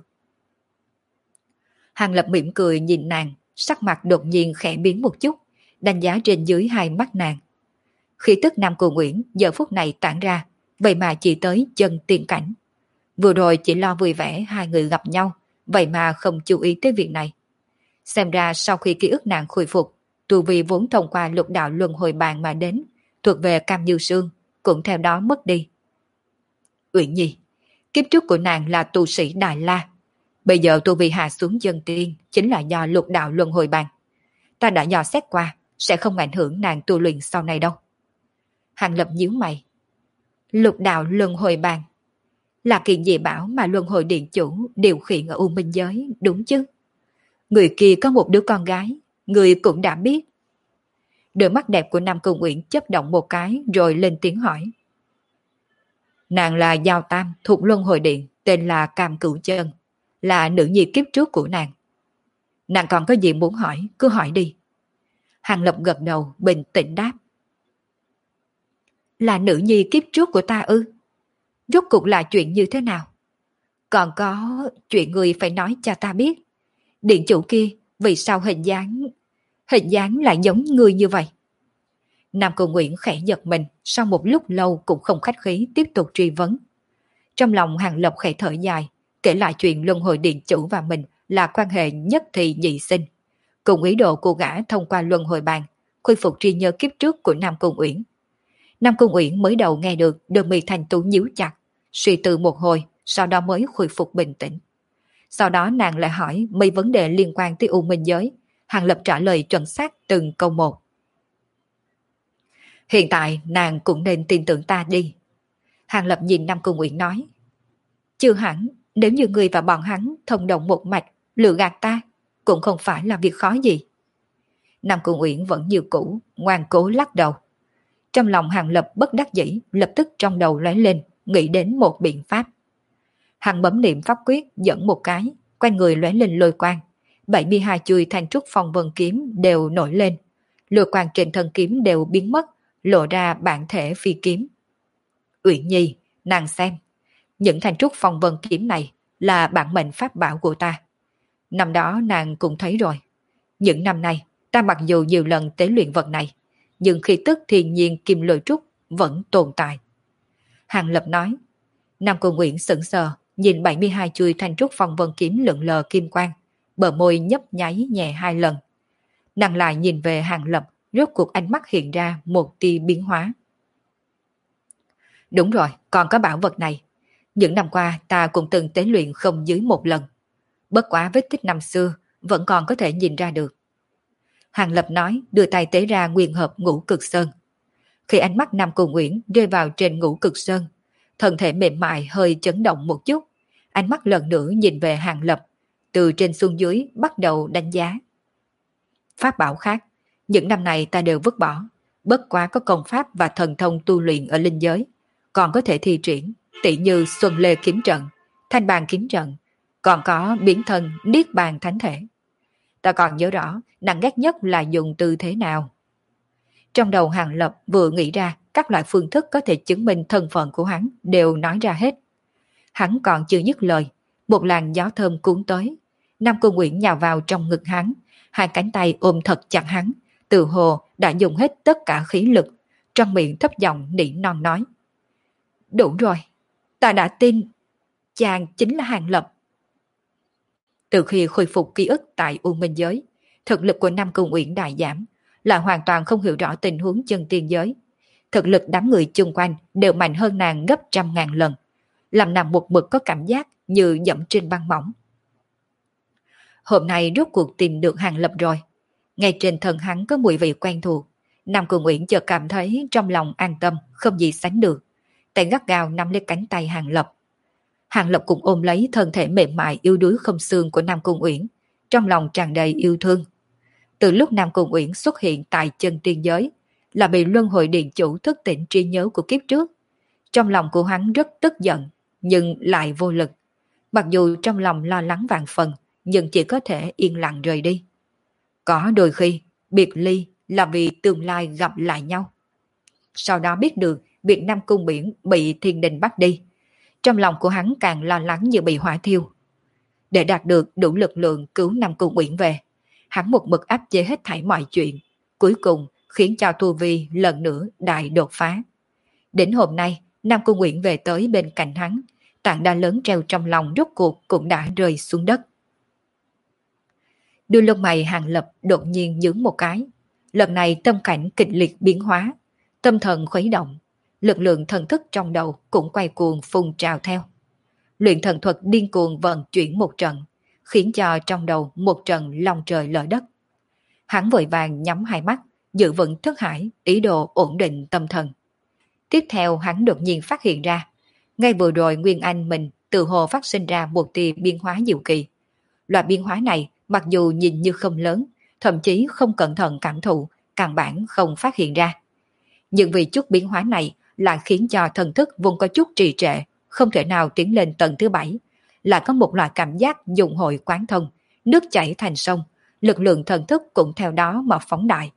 Hàng Lập mỉm cười nhìn nàng, sắc mặt đột nhiên khẽ biến một chút, đánh giá trên dưới hai mắt nàng. Khí tức Nam Cung Uyển giờ phút này tản ra, vậy mà chỉ tới chân tiên cảnh. Vừa rồi chỉ lo vui vẻ hai người gặp nhau, vậy mà không chú ý tới việc này. Xem ra sau khi ký ức nàng khôi phục, tu vi vốn thông qua lục đạo luân hồi bàn mà đến, thuộc về Cam Như Sương, cũng theo đó mất đi. Uyển Nhi, kiếp trước của nàng là tu sĩ Đại La. Bây giờ tu vi hạ xuống chân tiên chính là do lục đạo luân hồi bàn. Ta đã dò xét qua, sẽ không ảnh hưởng nàng tu luyện sau này đâu. Hàng Lập nhíu mày. Lục đạo luân hồi bàn là kiện dị bảo mà luân hồi điện chủ điều khiển ở U Minh Giới, đúng chứ? Người kia có một đứa con gái, người cũng đã biết. Đôi mắt đẹp của Nam Cung Uyển chớp động một cái rồi lên tiếng hỏi. Nàng là Giao Tam thuộc luân hồi điện, tên là Cam Cửu Chân, là nữ nhi kiếp trước của nàng. Nàng còn có gì muốn hỏi, cứ hỏi đi. Hàng Lập gật đầu bình tĩnh đáp. Là nữ nhi kiếp trước của ta ư? Rốt cuộc là chuyện như thế nào? Còn có chuyện người phải nói cho ta biết. Điện chủ kia vì sao hình dáng lại giống người như vậy? Nam Cung Uyển khẽ giật mình, sau một lúc lâu cũng không khách khí tiếp tục truy vấn. Trong lòng Hàng Lập khẽ thở dài, kể lại chuyện luân hồi điện chủ và mình là quan hệ nhất thì nhị sinh. Cùng ý đồ của gã thông qua luân hồi bàn, khôi phục trí nhớ kiếp trước của Nam Cung Uyển. Nam Cung Uyển mới đầu nghe được, đôi mi thành tú nhíu chặt, suy tư một hồi, sau đó mới khôi phục bình tĩnh. Sau đó nàng lại hỏi mấy vấn đề liên quan tới U Minh Giới. Hàng Lập trả lời chuẩn xác từng câu một. Hiện tại nàng cũng nên tin tưởng ta đi. Hàng Lập nhìn Nam Cung Uyển nói. Chưa hẳn, nếu như người và bọn hắn thông đồng một mạch, lừa gạt ta, cũng không phải là việc khó gì. Nam Cung Uyển vẫn như cũ, ngoan cố lắc đầu. Trong lòng Hàng Lập bất đắc dĩ, lập tức trong đầu lóe lên, nghĩ đến một biện pháp. Hàng bấm niệm pháp quyết dẫn một cái, quanh người lóe lên lôi quang. 72 chuôi thanh trúc phong vân kiếm đều nổi lên. Lôi quang trên thân kiếm đều biến mất, lộ ra bản thể phi kiếm. Uyển Nhi, nàng xem. Những thanh trúc phong vân kiếm này là bản mệnh pháp bảo của ta. Năm đó nàng cũng thấy rồi. Những năm nay, ta mặc dù nhiều lần tế luyện vật này, nhưng khi tức thiên nhiên kim lôi trúc vẫn tồn tại. Hàng Lập nói. Nam Cung Uyển sững sờ, nhìn 72 chuôi thanh trúc phong vân kiếm lượn lờ kim quang, bờ môi nhấp nháy nhẹ hai lần. Nàng lại nhìn về Hàng Lập, rốt cuộc ánh mắt hiện ra một tia biến hóa. Đúng rồi, còn có bảo vật này. Những năm qua ta cũng từng tế luyện không dưới một lần. Bất quá vết tích năm xưa vẫn còn có thể nhìn ra được. Hàng Lập nói, đưa tay tế ra nguyên hợp ngũ cực sơn. Khi ánh mắt Nam Cung Uyển rơi vào trên ngũ cực sơn, thân thể mềm mại hơi chấn động một chút, ánh mắt lần nữa nhìn về Hàng Lập, từ trên xuống dưới bắt đầu đánh giá. Pháp bảo khác, những năm này ta đều vứt bỏ, bất quá có công pháp và thần thông tu luyện ở linh giới, còn có thể thi triển, tỷ như Xuân Lê kiếm trận, Thanh Bàn kiếm trận, còn có biến thân Niết Bàn thánh thể. Ta còn nhớ rõ, nàng ghét nhất là dùng tư thế nào. Trong đầu Hàng Lập vừa nghĩ ra các loại phương thức có thể chứng minh thân phận của hắn đều nói ra hết. Hắn còn chưa dứt lời, một làn gió thơm cuốn tới. Nam Cung Uyển nhào vào trong ngực hắn, hai cánh tay ôm thật chặt hắn, từ hồ đã dùng hết tất cả khí lực, trong miệng thấp giọng nỉ non nói. Đủ rồi, ta đã tin, chàng chính là Hàng Lập. Từ khi khôi phục ký ức tại U Minh Giới, thực lực của Nam Cung Uyển đại giảm, là hoàn toàn không hiểu rõ tình huống chân tiên giới. Thực lực đám người chung quanh đều mạnh hơn nàng gấp trăm ngàn lần, làm nàng một mực có cảm giác như dẫm trên băng mỏng. Hôm nay rốt cuộc tìm được Hàng Lập rồi. Ngay trên thân hắn có mùi vị quen thuộc. Nam Cung Uyển chợt cảm thấy trong lòng an tâm, không gì sánh được. Tay gắt gao nắm lấy cánh tay Hàng Lập. Hàng Lập cũng ôm lấy thân thể mềm mại yếu đuối không xương của Nam Cung Uyển, trong lòng tràn đầy yêu thương. Từ lúc Nam Cung Uyển xuất hiện tại chân tiên giới, là bị luân hồi điện chủ thức tỉnh trí nhớ của kiếp trước. Trong lòng của hắn rất tức giận, nhưng lại vô lực. Mặc dù trong lòng lo lắng vạn phần, nhưng chỉ có thể yên lặng rời đi. Có đôi khi, biệt ly là vì tương lai gặp lại nhau. Sau đó biết được việc Nam Cung Biển bị thiên đình bắt đi. Trong lòng của hắn càng lo lắng như bị hỏa thiêu. Để đạt được đủ lực lượng cứu Nam Cung Uyển về, hắn một mực áp chế hết thảy mọi chuyện, cuối cùng khiến cho tu vi lần nữa đại đột phá. Đến hôm nay, Nam Cung Uyển về tới bên cạnh hắn, tảng đá lớn treo trong lòng rốt cuộc cũng đã rơi xuống đất. Đôi lông mày Hàng Lập đột nhiên nhướng một cái. Lần này tâm cảnh kịch liệt biến hóa, tâm thần khuấy động, lực lượng thần thức trong đầu cũng quay cuồng phun trào theo. Luyện thần thuật điên cuồng vận chuyển một trận, khiến cho trong đầu một trận long trời lở đất. Hắn vội vàng nhắm hai mắt, giữ vững thức hải, ý đồ ổn định tâm thần. Tiếp theo hắn đột nhiên phát hiện ra, ngay vừa rồi Nguyên Anh mình tự hồ phát sinh ra một tia biến hóa diệu kỳ. Loại biến hóa này mặc dù nhìn như không lớn, thậm chí không cẩn thận cảm thụ, căn bản không phát hiện ra. Nhưng vì chút biến hóa này lại khiến cho thần thức vốn có chút trì trệ, không thể nào tiến lên tầng thứ 7, lại có một loại cảm giác dụng hội quán thông, nước chảy thành sông, lực lượng thần thức cũng theo đó mà phóng đại.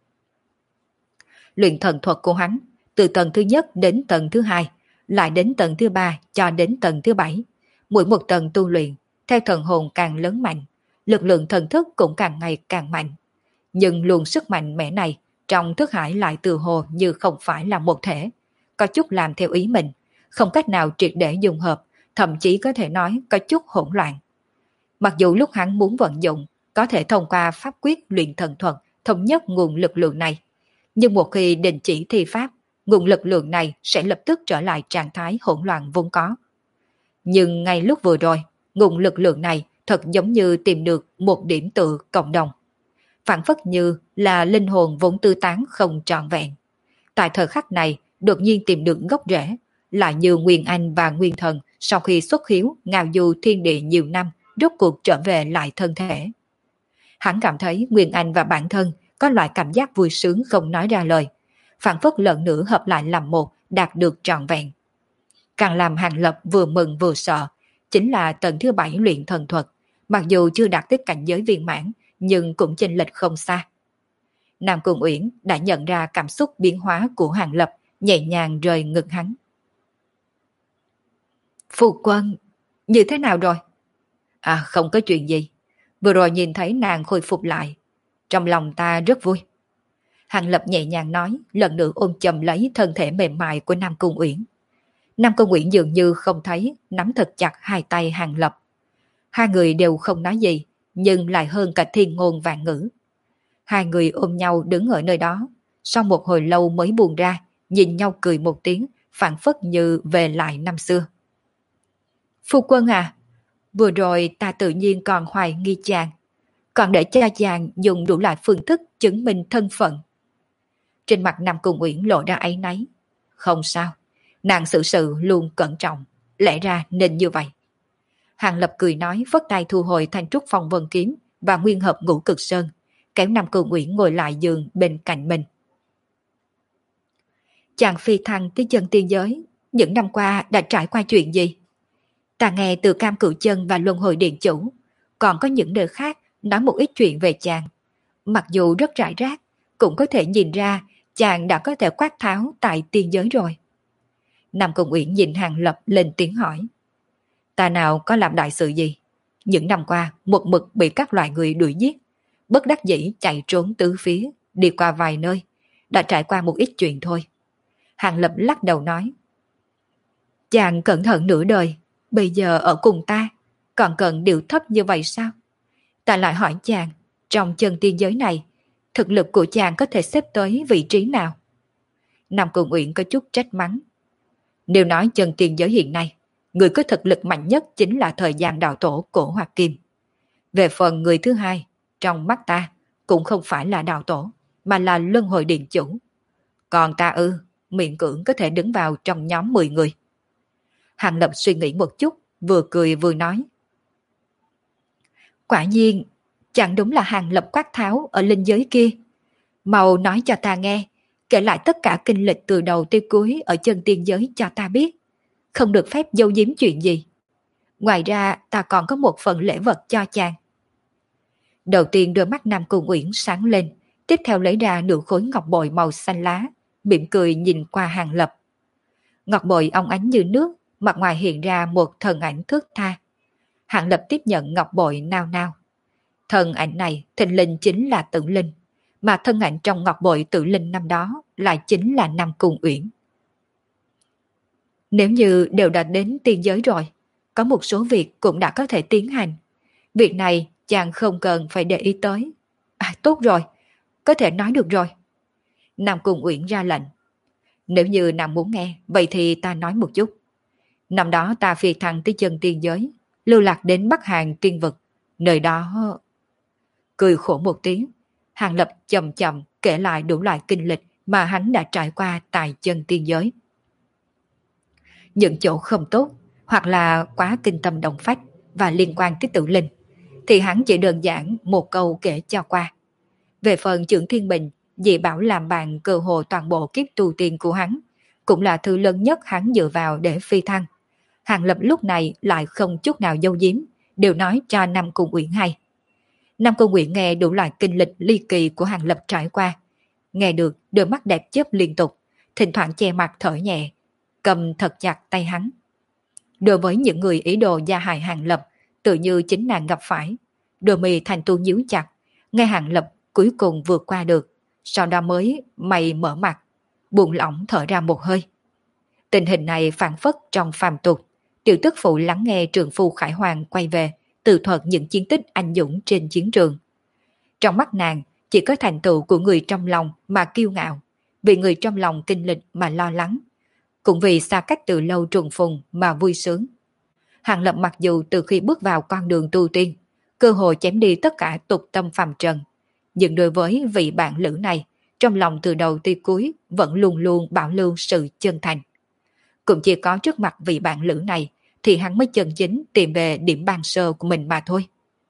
Luyện thần thuật của hắn, từ tầng thứ nhất đến tầng thứ 2, lại đến tầng thứ 3 cho đến tầng thứ 7. Mỗi một tầng tu luyện, theo thần hồn càng lớn mạnh, lực lượng thần thức cũng càng ngày càng mạnh. Nhưng luồng sức mạnh mẽ này trong thức hải lại từ hồ như không phải là một thể, có chút làm theo ý mình, không cách nào triệt để dung hợp, thậm chí có thể nói có chút hỗn loạn. Mặc dù lúc hắn muốn vận dụng, có thể thông qua pháp quyết luyện thần thuật thống nhất nguồn lực lượng này, nhưng một khi đình chỉ thi pháp, nguồn lực lượng này sẽ lập tức trở lại trạng thái hỗn loạn vốn có. Nhưng ngay lúc vừa rồi, nguồn lực lượng này thật giống như tìm được một điểm tựa cộng đồng. Phản phất như là linh hồn vốn tư tán không trọn vẹn. Tại thời khắc này, đột nhiên tìm được gốc rễ, lại như Nguyên Anh và Nguyên Thần sau khi xuất hiếu ngao du thiên địa nhiều năm, rốt cuộc trở về lại thân thể. Hắn cảm thấy Nguyên Anh và bản thân có loại cảm giác vui sướng không nói ra lời, phản phất lần nữa hợp lại làm một, đạt được trọn vẹn. Càng làm Hàng Lập vừa mừng vừa sợ, chính là tầng thứ 7 luyện thần thuật, mặc dù chưa đạt tới cảnh giới viên mãn, nhưng cũng chênh lệch không xa. Nam Cung Uyển đã nhận ra cảm xúc biến hóa của Hàng Lập, nhẹ nhàng rời ngực hắn. Phu quân, như thế nào rồi? À, không có chuyện gì. Vừa rồi nhìn thấy nàng khôi phục lại, trong lòng ta rất vui. Hàng Lập nhẹ nhàng nói, lần nữa ôm chầm lấy thân thể mềm mại của Nam Cung Uyển. Nam Cung Uyển dường như không thấy, nắm thật chặt hai tay Hàng Lập. Hai người đều không nói gì, nhưng lại hơn cả thiên ngôn vạn ngữ. Hai người ôm nhau đứng ở nơi đó, sau một hồi lâu mới buông ra, nhìn nhau cười một tiếng, phản phất như về lại năm xưa. Phu quân à, vừa rồi ta tự nhiên còn hoài nghi chàng, còn để cho chàng dùng đủ loại phương thức chứng minh thân phận. Trên mặt Nam Cung Uyển lộ ra áy náy. Không sao, nàng xử sự luôn cẩn trọng, lẽ ra nên như vậy. Hàng Lập cười nói, phất tay thu hồi thanh trúc phong vân kiếm và nguyên hợp ngũ cực sơn, kéo Nam Cung Uyển ngồi lại giường bên cạnh mình. Chàng phi thăng tới chân tiên giới, những năm qua đã trải qua chuyện gì? Ta nghe từ Cam Cửu Chân và Luân Hồi Điện Chủ, còn có những nơi khác nói một ít chuyện về chàng. Mặc dù rất rải rác, cũng có thể nhìn ra chàng đã có thể quát tháo tại tiên giới rồi. Nam Cung Uyển nhìn Hàng Lập lên tiếng hỏi. Ta nào có làm đại sự gì? Những năm qua một mực bị các loại người đuổi giết, bất đắc dĩ chạy trốn tứ phía, đi qua vài nơi, đã trải qua một ít chuyện thôi. Hàng Lập lắc đầu nói. Chàng cẩn thận nửa đời, bây giờ ở cùng ta, còn cần điều thấp như vậy sao? Ta lại hỏi chàng, trong chân tiên giới này, thực lực của chàng có thể xếp tới vị trí nào? Nam Cung Uyển có chút trách mắng. Nếu nói chân tiên giới hiện nay, người có thực lực mạnh nhất chính là thời gian đạo tổ Cổ Hoạt Kim. Về phần người thứ hai, trong mắt ta cũng không phải là đạo tổ, mà là luân hồi điện chủ. Còn ta miễn cưỡng có thể đứng vào trong nhóm 10 người. Hàng Lập suy nghĩ một chút, vừa cười vừa nói. Quả nhiên, chẳng đúng là Hàng Lập quát tháo ở linh giới kia. Mau nói cho ta nghe, kể lại tất cả kinh lịch từ đầu tới cuối ở chân tiên giới cho ta biết. Không được phép giấu giếm chuyện gì. Ngoài ra ta còn có một phần lễ vật cho chàng. Đầu tiên đôi mắt Nam Cung Uyển sáng lên, tiếp theo lấy ra nửa khối ngọc bội màu xanh lá, mỉm cười nhìn qua Hàng Lập. Ngọc bội óng ánh như nước, mặt ngoài hiện ra một thần ảnh thước tha. Hàng Lập tiếp nhận ngọc bội nao nao. Thần ảnh này thình lình chính là Tử Linh, mà thân ảnh trong ngọc bội Tử Linh năm đó lại chính là Nam Cung Uyển. Nếu như đều đã đến tiên giới rồi, có một số việc cũng đã có thể tiến hành. Việc này chàng không cần phải để ý tới. Tốt rồi, có thể nói được rồi. Nam Cung Uyển ra lệnh. Nếu như nàng muốn nghe, vậy thì ta nói một chút. Năm đó ta phi thăng tới chân tiên giới, lưu lạc đến Bắc Hàn tiên vực. Nơi đó... Cười khổ một tiếng, Hàng Lập chậm chậm kể lại đủ loại kinh lịch mà hắn đã trải qua tại chân tiên giới. Những chỗ không tốt, hoặc là quá kinh tâm động phách và liên quan tới Tử Linh, thì hắn chỉ đơn giản một câu kể cho qua. Về phần Chưởng Thiên Bình, dị bảo làm bạn cơ hồ toàn bộ kiếp tu tiên của hắn, cũng là thứ lớn nhất hắn dựa vào để phi thăng. Hàng Lập lúc này lại không chút nào giấu giếm, đều nói cho Nam Cung Uyển hay. Nam Cung Uyển nghe đủ loại kinh lịch ly kỳ của Hàng Lập trải qua. Nghe được, đôi mắt đẹp chớp liên tục, thỉnh thoảng che mặt thở nhẹ, cầm thật chặt tay hắn. Đối với những người ý đồ gia hại Hàng Lập, tự như chính nàng gặp phải, đôi mi thành tu nhíu chặt, nghe Hàng Lập cuối cùng vượt qua được, sau đó mới mày mở mặt, buông lỏng thở ra một hơi. Tình hình này phản phất trong phàm tục, tiểu tức phụ lắng nghe trường phu Khải Hoàng quay về, tự thuật những chiến tích anh dũng trên chiến trường. Trong mắt nàng, chỉ có thành tựu của người trong lòng mà kiêu ngạo, vì người trong lòng kinh lịch mà lo lắng, cũng vì xa cách từ lâu trùng phùng mà vui sướng. Hàng Lập mặc dù từ khi bước vào con đường tu tiên, cơ hội chém đi tất cả tục tâm phàm trần, nhưng đối với vị bạn lữ này, trong lòng từ đầu tới cuối vẫn luôn luôn bảo lưu sự chân thành. Cũng chỉ có trước mặt vị bạn lữ này thì hắn mới chân chính tìm về điểm ban sơ của mình mà thôi.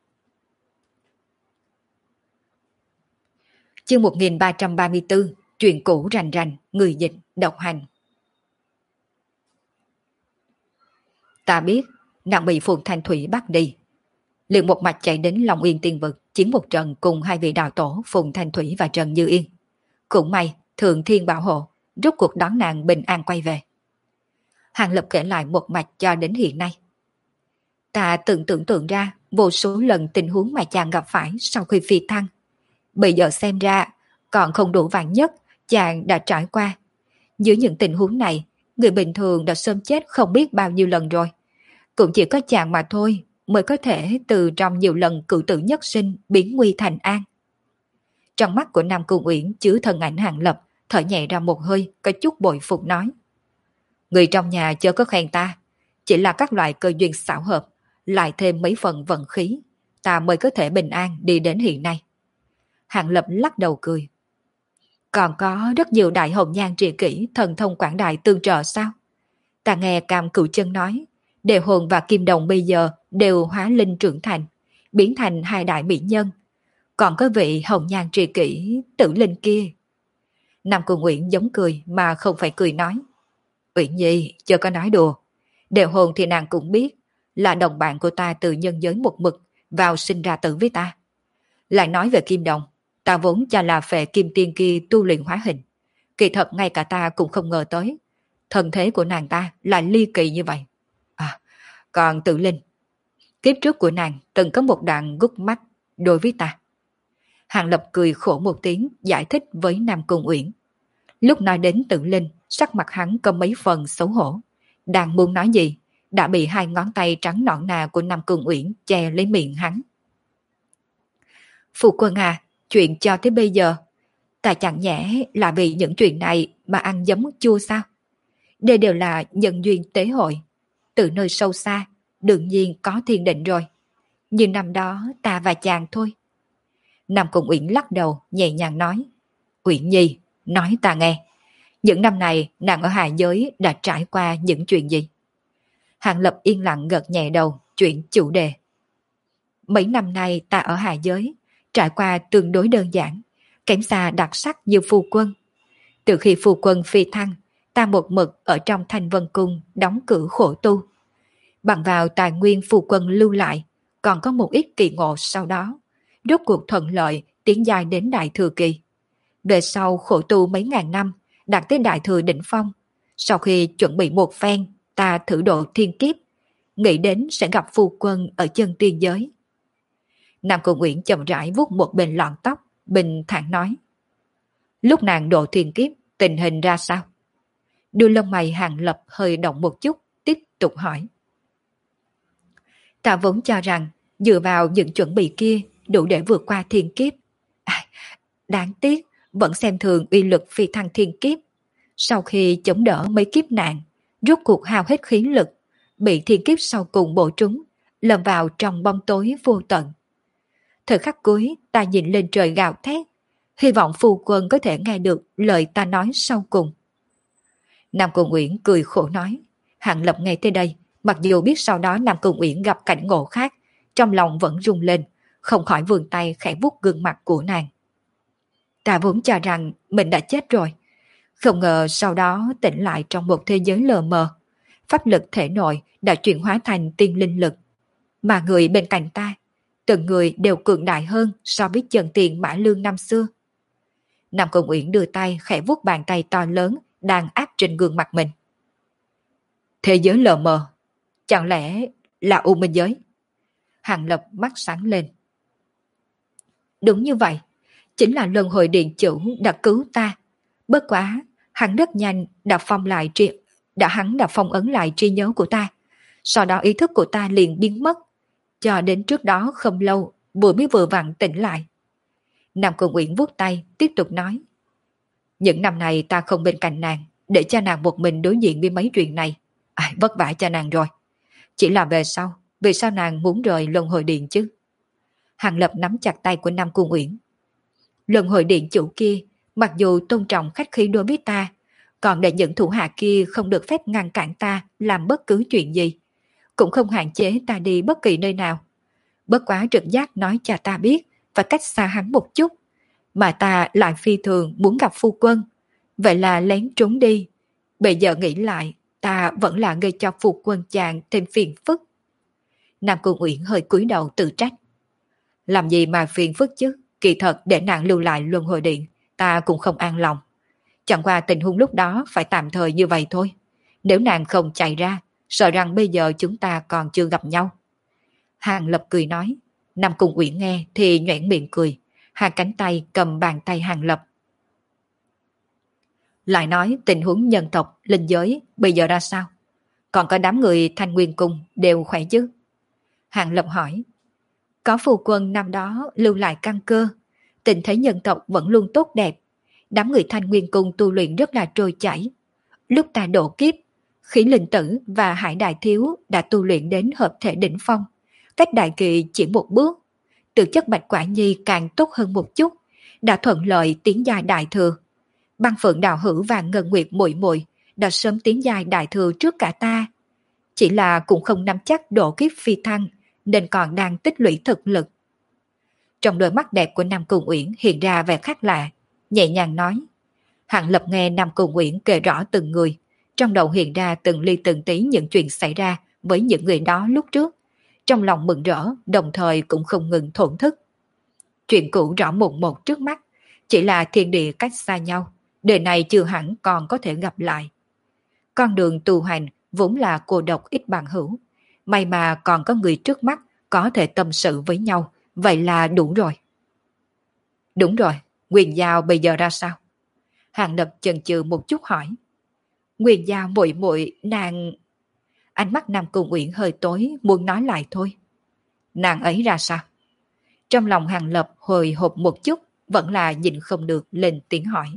Chương 1334, chuyện cũ rành rành, người dịch, độc hành. Ta biết, nàng bị Phùng Thanh Thủy bắt đi. Liền một mạch chạy đến Long Yên Tiên Vực, chiến một trận cùng hai vị đạo tổ Phùng Thanh Thủy và Trần Như Yên. Cũng may, Thượng Thiên bảo hộ, rốt cuộc đón nàng bình an quay về. Hàng Lập kể lại một mạch cho đến hiện nay. Ta từng tưởng tượng ra vô số lần tình huống mà chàng gặp phải sau khi phi thăng. Bây giờ xem ra, còn không đủ vạn nhất chàng đã trải qua. Giữa những tình huống này, người bình thường đã sớm chết không biết bao nhiêu lần rồi. Cũng chỉ có chàng mà thôi mới có thể từ trong nhiều lần cự tử nhất sinh biến nguy thành an. Trong mắt của Nam Cung Uyển chứa thân ảnh Hàng Lập, thở nhẹ ra một hơi, có chút bội phục nói. Người trong nhà chớ có khen ta, chỉ là các loại cơ duyên xảo hợp, lại thêm mấy phần vận khí, ta mới có thể bình an đi đến hiện nay. Hàng Lập lắc đầu cười. Còn có rất nhiều đại hồng nhan trị kỷ thần thông quảng đại tương trợ sao? Ta nghe Cam Cửu Chân nói, Đề Hồn và Kim Đồng bây giờ đều hóa linh trưởng thành, biến thành hai đại mỹ nhân. Còn có vị hồng nhan trị kỷ Tử Linh kia. Nam Cung Uyển giống cười mà không phải cười nói. Uyển Nhi, chưa có nói đùa. Đề Hồn thì nàng cũng biết, là đồng bạn của ta từ nhân giới một mực vào sinh ra tử với ta. Lại nói về Kim Đồng, ta vốn cho là phệ kim tiên kia tu luyện hóa hình. Kỳ thật ngay cả ta cũng không ngờ tới, thân thế của nàng ta lại ly kỳ như vậy. Còn Tử Linh, kiếp trước của nàng từng có một đoạn gút mắt đối với ta. Hàng Lập cười khổ một tiếng giải thích với Nam Cung Uyển. Lúc nói đến Tử Linh, sắc mặt hắn có mấy phần xấu hổ. Đang muốn nói gì, đã bị hai ngón tay trắng nõn nà của Nam Cung Uyển che lấy miệng hắn. Phu quân à, chuyện cho tới bây giờ, Ta chẳng nhẽ là vì những chuyện này mà ăn giấm chua sao? Đây đều là nhân duyên tế hội. Từ nơi sâu xa, đương nhiên có thiên định rồi. Như năm đó ta và chàng thôi. Nam Cung Uyển lắc đầu, nhẹ nhàng nói. Uyển Nhi, nói ta nghe. Những năm này nàng ở hạ giới đã trải qua những chuyện gì? Hàng Lập yên lặng gật nhẹ đầu, chuyển chủ đề. Mấy năm nay ta ở hạ giới, trải qua tương đối đơn giản, kém xa đặc sắc như phu quân. Từ khi phu quân phi thăng, ta một mực ở trong Thanh Vân Cung đóng cửa khổ tu. Bằng vào tài nguyên phu quân lưu lại, còn có một ít kỳ ngộ sau đó. Rốt cuộc thuận lợi tiến dài đến đại thừa kỳ. Về sau khổ tu mấy ngàn năm, đạt tới đại thừa đỉnh phong. Sau khi chuẩn bị một phen, ta thử độ thiên kiếp, nghĩ đến sẽ gặp phu quân ở chân tiên giới. Nam Cung Uyển chậm rãi vuốt một bên lọn tóc, bình thản nói. Lúc nàng độ thiên kiếp, tình hình ra sao? Đôi lông mày Hàng Lập hơi động một chút, tiếp tục hỏi. Ta vốn cho rằng, dựa vào những chuẩn bị kia, đủ để vượt qua thiên kiếp. Đáng tiếc, vẫn xem thường uy lực phi thăng thiên kiếp. Sau khi chống đỡ mấy kiếp nạn, rốt cuộc hao hết khí lực, bị thiên kiếp sau cùng bổ trúng, lâm vào trong bóng tối vô tận. Thời khắc cuối, ta nhìn lên trời gào thét, hy vọng phu quân có thể nghe được lời ta nói sau cùng. Nam Cung Uyển cười khổ nói. Hàng Lập nghe tới đây, mặc dù biết sau đó Nam Cung Uyển gặp cảnh ngộ khác, trong lòng vẫn rung lên, không khỏi vươn tay khẽ vuốt gương mặt của nàng. Ta vốn cho rằng mình đã chết rồi, không ngờ sau đó tỉnh lại trong một thế giới lờ mờ. Pháp lực thể nội đã chuyển hóa thành tiên linh lực. Mà người bên cạnh ta, từng người đều cường đại hơn so với chân tiền Mã Lương năm xưa. Nam Cung Uyển đưa tay khẽ vuốt bàn tay to lớn đang áp trên gương mặt mình. Thế giới lờ mờ, chẳng lẽ là U Minh giới? Hàng Lập mắt sáng lên. Đúng như vậy, chính là luân hồi điện chủ đã cứu ta. Bất quá, hắn rất nhanh đã phong ấn lại trí nhớ của ta. Sau đó ý thức của ta liền biến mất. Cho đến trước đó không lâu, vừa vặn tỉnh lại. Nam Cung Uyển vuốt tay, tiếp tục nói. Những năm này ta không bên cạnh nàng, để cho nàng một mình đối diện với mấy chuyện này. Vất vả cho nàng rồi. Chỉ là về sau nàng muốn rời luân hồi điện chứ? Hàng Lập nắm chặt tay của Nam Cung Uyển. Luân hồi điện chủ kia, mặc dù tôn trọng khách khí đối với ta, còn để những thủ hạ kia không được phép ngăn cản ta làm bất cứ chuyện gì, cũng không hạn chế ta đi bất kỳ nơi nào. Bất quá trực giác nói cho ta biết phải cách xa hắn một chút, mà ta lại phi thường muốn gặp phu quân, vậy là lén trốn đi. Bây giờ nghĩ lại, ta vẫn là gây cho phu quân chàng thêm phiền phức. Nam Cung Uyển hơi cúi đầu tự trách. Làm gì mà phiền phức chứ, kỳ thật để nàng lưu lại luân hồi điện, ta cũng không an lòng. Chẳng qua tình huống lúc đó phải tạm thời như vậy thôi. Nếu nàng không chạy ra, sợ rằng bây giờ chúng ta còn chưa gặp nhau. Hàng Lập cười nói. Nam Cung Uyển nghe thì nhoẻn miệng cười, hai cánh tay cầm bàn tay Hàng Lập. Lại nói tình huống nhân tộc, linh giới bây giờ ra sao? Còn có đám người Thanh Nguyên Cung đều khỏe chứ? Hàng Lập hỏi. Có phu quân năm đó lưu lại căn cơ, tình thế nhân tộc vẫn luôn tốt đẹp. Đám người Thanh Nguyên Cung tu luyện rất là trôi chảy. Lúc ta độ kiếp, Khí Linh Tử và Hải Đại Thiếu đã tu luyện đến hợp thể đỉnh phong, cách đại kỳ chỉ một bước. Tự chất Bạch Quả Nhi càng tốt hơn một chút, đã thuận lợi tiến giai đại thừa. Băng Phượng Đạo Hữu và Ngân Nguyệt muội muội đã sớm tiến giai đại thừa trước cả ta. Chỉ là cũng không nắm chắc độ kiếp phi thăng, nên còn đang tích lũy thực lực. Trong đôi mắt đẹp của Nam Cung Uyển hiện ra vẻ khác lạ, nhẹ nhàng nói. Hàng Lập nghe Nam Cung Uyển kể rõ từng người, trong đầu hiện ra từng ly từng tí những chuyện xảy ra với những người đó lúc trước. Trong lòng mừng rỡ, đồng thời cũng không ngừng thổn thức. Chuyện cũ rõ mồn một trước mắt, chỉ là thiên địa cách xa nhau, đời này chưa hẳn còn có thể gặp lại. Con đường tu hành vốn là cô độc ít bằng hữu, may mà còn có người trước mắt có thể tâm sự với nhau, vậy là đủ rồi. Đúng rồi, Nguyên Giao bây giờ ra sao? Hàng Lập chần chừ một chút hỏi. Nguyên Giao muội muội nàng... Ánh mắt Nam Cung Uyển hơi tối, muốn nói lại thôi. Nàng ấy ra sao? Trong lòng Hàng Lập hồi hộp một chút, vẫn là nhịn không được lên tiếng hỏi.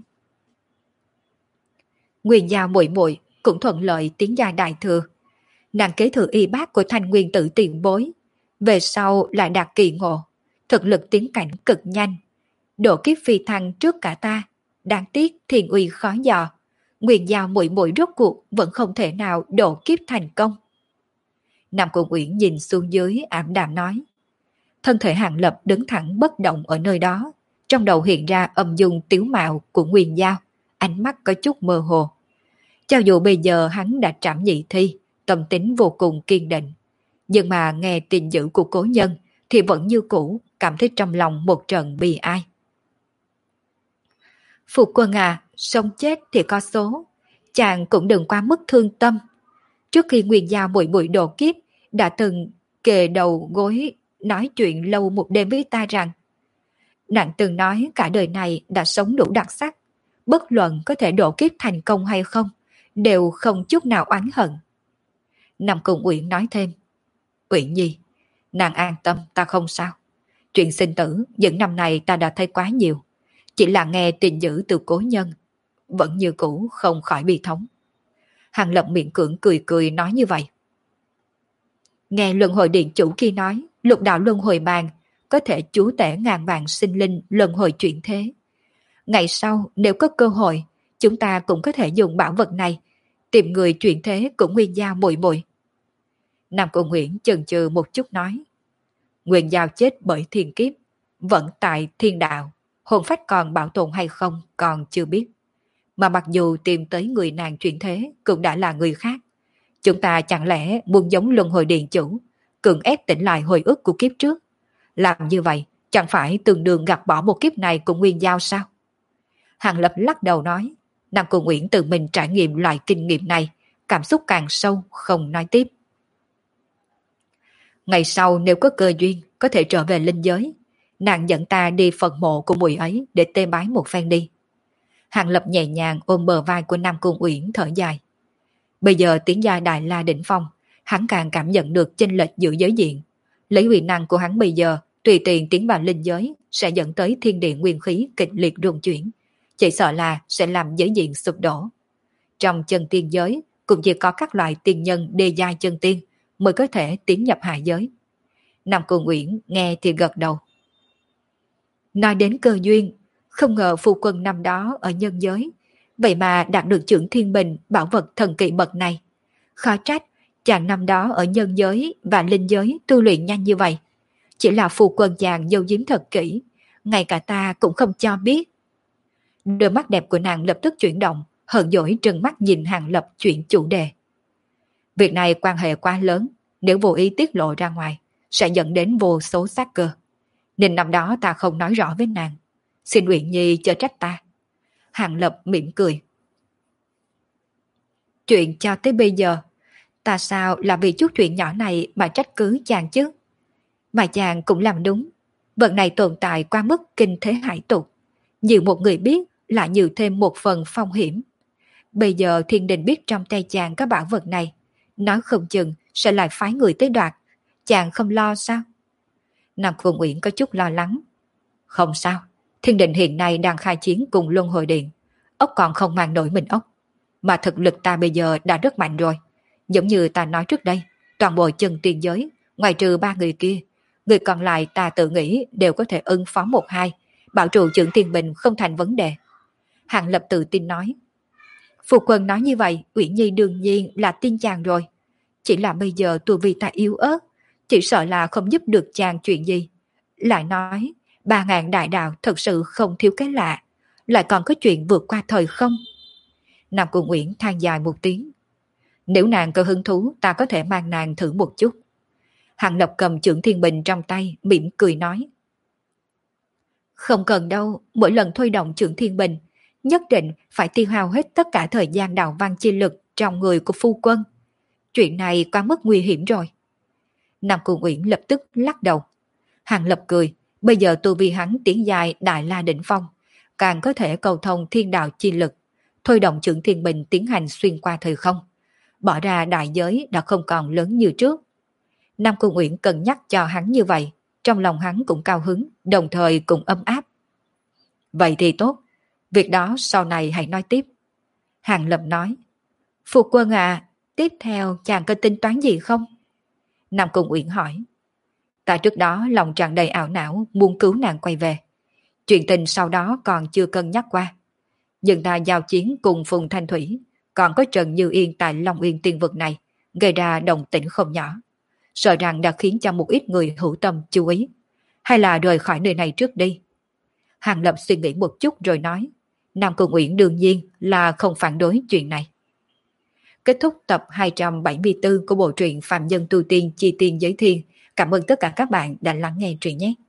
Nguyên Giao muội muội cũng thuận lợi tiến gia đại thừa. Nàng kế thừa y bác của Thanh Nguyên tử tiền bối, về sau lại đạt kỳ ngộ, thực lực tiến cảnh cực nhanh, độ kiếp phi thăng trước cả ta, đáng tiếc thiên uy khó dò. Nguyên Giao muội muội rốt cuộc vẫn không thể nào độ kiếp thành công. Nam Cung Uyển nhìn xuống dưới ảm đạm nói. Thân thể Hàng Lập đứng thẳng bất động ở nơi đó, trong đầu hiện ra âm dung tiếu mạo của Nguyên Giao, ánh mắt có chút mơ hồ. Cho dù bây giờ hắn đã trảm nhị thi, tâm tính vô cùng kiên định, nhưng mà nghe tin dữ của cố nhân thì vẫn như cũ, cảm thấy trong lòng một trận bi ai. Phục Quân à, sống chết thì có số, chàng cũng đừng quá mức thương tâm. Trước khi Nguyên Giao muội muội độ kiếp, đã từng kề đầu gối nói chuyện lâu một đêm với ta rằng nàng từng nói cả đời này đã sống đủ đặc sắc, bất luận có thể độ kiếp thành công hay không, đều không chút nào oán hận. Nam Cung Uyển nói thêm, Uyển Nhi, nàng an tâm, ta không sao. Chuyện sinh tử những năm này ta đã thấy quá nhiều, chỉ là nghe tin dữ từ cố nhân, vẫn như cũ không khỏi bi thống. Hàng Lập miệng cưỡng cười cười nói như vậy. Nghe luân hồi điện chủ kia nói, lục đạo luân hồi bàn có thể chúa tể ngàn vạn sinh linh luân hồi chuyển thế. Ngày sau nếu có cơ hội, chúng ta cũng có thể dùng bảo vật này tìm người chuyển thế của Nguyên Giao muội muội. Nam Cung Nguyễn chần chừ một chút nói, Nguyên Giao chết bởi thiên kiếp, vẫn tại thiên đạo, hồn phách còn bảo tồn hay không còn chưa biết. Mà mặc dù tìm tới người nàng chuyển thế cũng đã là người khác, chúng ta chẳng lẽ muốn giống luân hồi điện chủ, cưỡng ép tỉnh lại hồi ức của kiếp trước? Làm như vậy chẳng phải tương đương gạt bỏ một kiếp này của Nguyên Giao sao? Hàng Lập lắc đầu nói, Nam Cung Nguyễn tự mình trải nghiệm loại kinh nghiệm này, cảm xúc càng sâu, không nói tiếp. Ngày sau nếu có cơ duyên, có thể trở về linh giới, nàng dẫn ta đi phần mộ của muội ấy để tê bái một phen đi. Hàng Lập nhẹ nhàng ôm bờ vai của Nam Cung Uyển thở dài. Bây giờ tiến giai Đại La đỉnh phong, hắn càng cảm nhận được chênh lệch giữa giới diện. Lấy uy năng của hắn bây giờ, tùy tiện tiến vào linh giới sẽ dẫn tới thiên địa nguyên khí kịch liệt rung chuyển, chỉ sợ là sẽ làm giới diện sụp đổ. Trong chân tiên giới cũng chỉ có các loại tiên nhân đê giai chân tiên mới có thể tiến nhập hạ giới. Nam Cung Uyển nghe thì gật đầu. Nói đến cơ duyên, không ngờ phu quân năm đó ở nhân giới, vậy mà đạt được chưởng thiên bình bảo vật thần kỳ bậc này. Khó trách chàng năm đó ở nhân giới và linh giới tu luyện nhanh như vậy. Chỉ là phu quân chàng giấu giếm thật kỹ, ngay cả ta cũng không cho biết. Đôi mắt đẹp của nàng lập tức chuyển động, hờn dỗi trừng mắt nhìn Hàng Lập chuyện chủ đề. Việc này quan hệ quá lớn, nếu vô ý tiết lộ ra ngoài, sẽ dẫn đến vô số sát cơ. Nên năm đó ta không nói rõ với nàng. Xin Uyển Nhi chớ trách ta. Hàng Lập mỉm cười. Chuyện cho tới bây giờ, ta sao là vì chút chuyện nhỏ này mà trách cứ chàng chứ? Mà chàng cũng làm đúng. Vật này tồn tại qua mức kinh thế hải tục. Nhiều một người biết lại nhiều thêm một phần phong hiểm. Bây giờ thiên đình biết trong tay chàng có bảo vật này, nói không chừng sẽ lại phái người tới đoạt. Chàng không lo sao? Nam Cung Uyển có chút lo lắng. Không sao, thiên đình hiện nay đang khai chiến cùng luân hồi điện. Ốc còn không mang nổi mình ốc. Mà thực lực ta bây giờ đã rất mạnh rồi. Giống như ta nói trước đây, toàn bộ chân tiên giới, ngoài trừ 3 người kia, người còn lại ta tự nghĩ đều có thể ứng phó một hai, bảo trụ chưởng thiên bình không thành vấn đề. Hàng Lập tự tin nói. Phu quân nói như vậy, Uyển Nhi đương nhiên là tin chàng rồi. Chỉ là bây giờ tu vi ta yếu ớt, chỉ sợ là không giúp được chàng chuyện gì. Lại nói, 3.000 đại đạo thật sự không thiếu cái lạ, lại còn có chuyện vượt qua thời không. Nam Cung Uyển than dài một tiếng. Nếu nàng có hứng thú, ta có thể mang nàng thử một chút. Hàng Lập cầm chưởng thiên bình trong tay, mỉm cười nói. Không cần đâu, mỗi lần thôi động chưởng thiên bình, nhất định phải tiêu hao hết tất cả thời gian đạo văn chi lực trong người của phu quân. Chuyện này quá mức nguy hiểm rồi. Nam Cung Uyển lập tức lắc đầu. Hàng Lập cười, bây giờ tu vi hắn tiến dài Đại La đỉnh phong, càng có thể cầu thông thiên đạo chi lực, thôi động chưởng thiên bình tiến hành xuyên qua thời không. Bỏ ra đại giới đã không còn lớn như trước. Nam Cung Uyển cân nhắc cho hắn như vậy, trong lòng hắn cũng cao hứng, đồng thời cũng ấm áp. Vậy thì tốt, việc đó sau này hãy nói tiếp. Hàng Lập nói, Phu quân à, tiếp theo chàng có tính toán gì không? Nam Cung Uyển hỏi. Ta trước đó lòng tràn đầy ảo não muốn cứu nàng quay về. Chuyện tình sau đó còn chưa cân nhắc qua. Nhưng ta giao chiến cùng Phùng Thanh Thủy, còn có Trần Như Yên tại Long Uyên Tiên Vực này, gây ra đồng tĩnh không nhỏ. Sợ rằng đã khiến cho một ít người hữu tâm chú ý. Hay là rời khỏi nơi này trước đi. Hàng Lập suy nghĩ một chút rồi nói, Nam Cung Uyển đương nhiên là không phản đối chuyện này. Kết thúc tập 274 của bộ truyện Phạm Nhân Tu Tiên Chi Tiên Giới Thiên. Cảm ơn tất cả các bạn đã lắng nghe truyện nhé.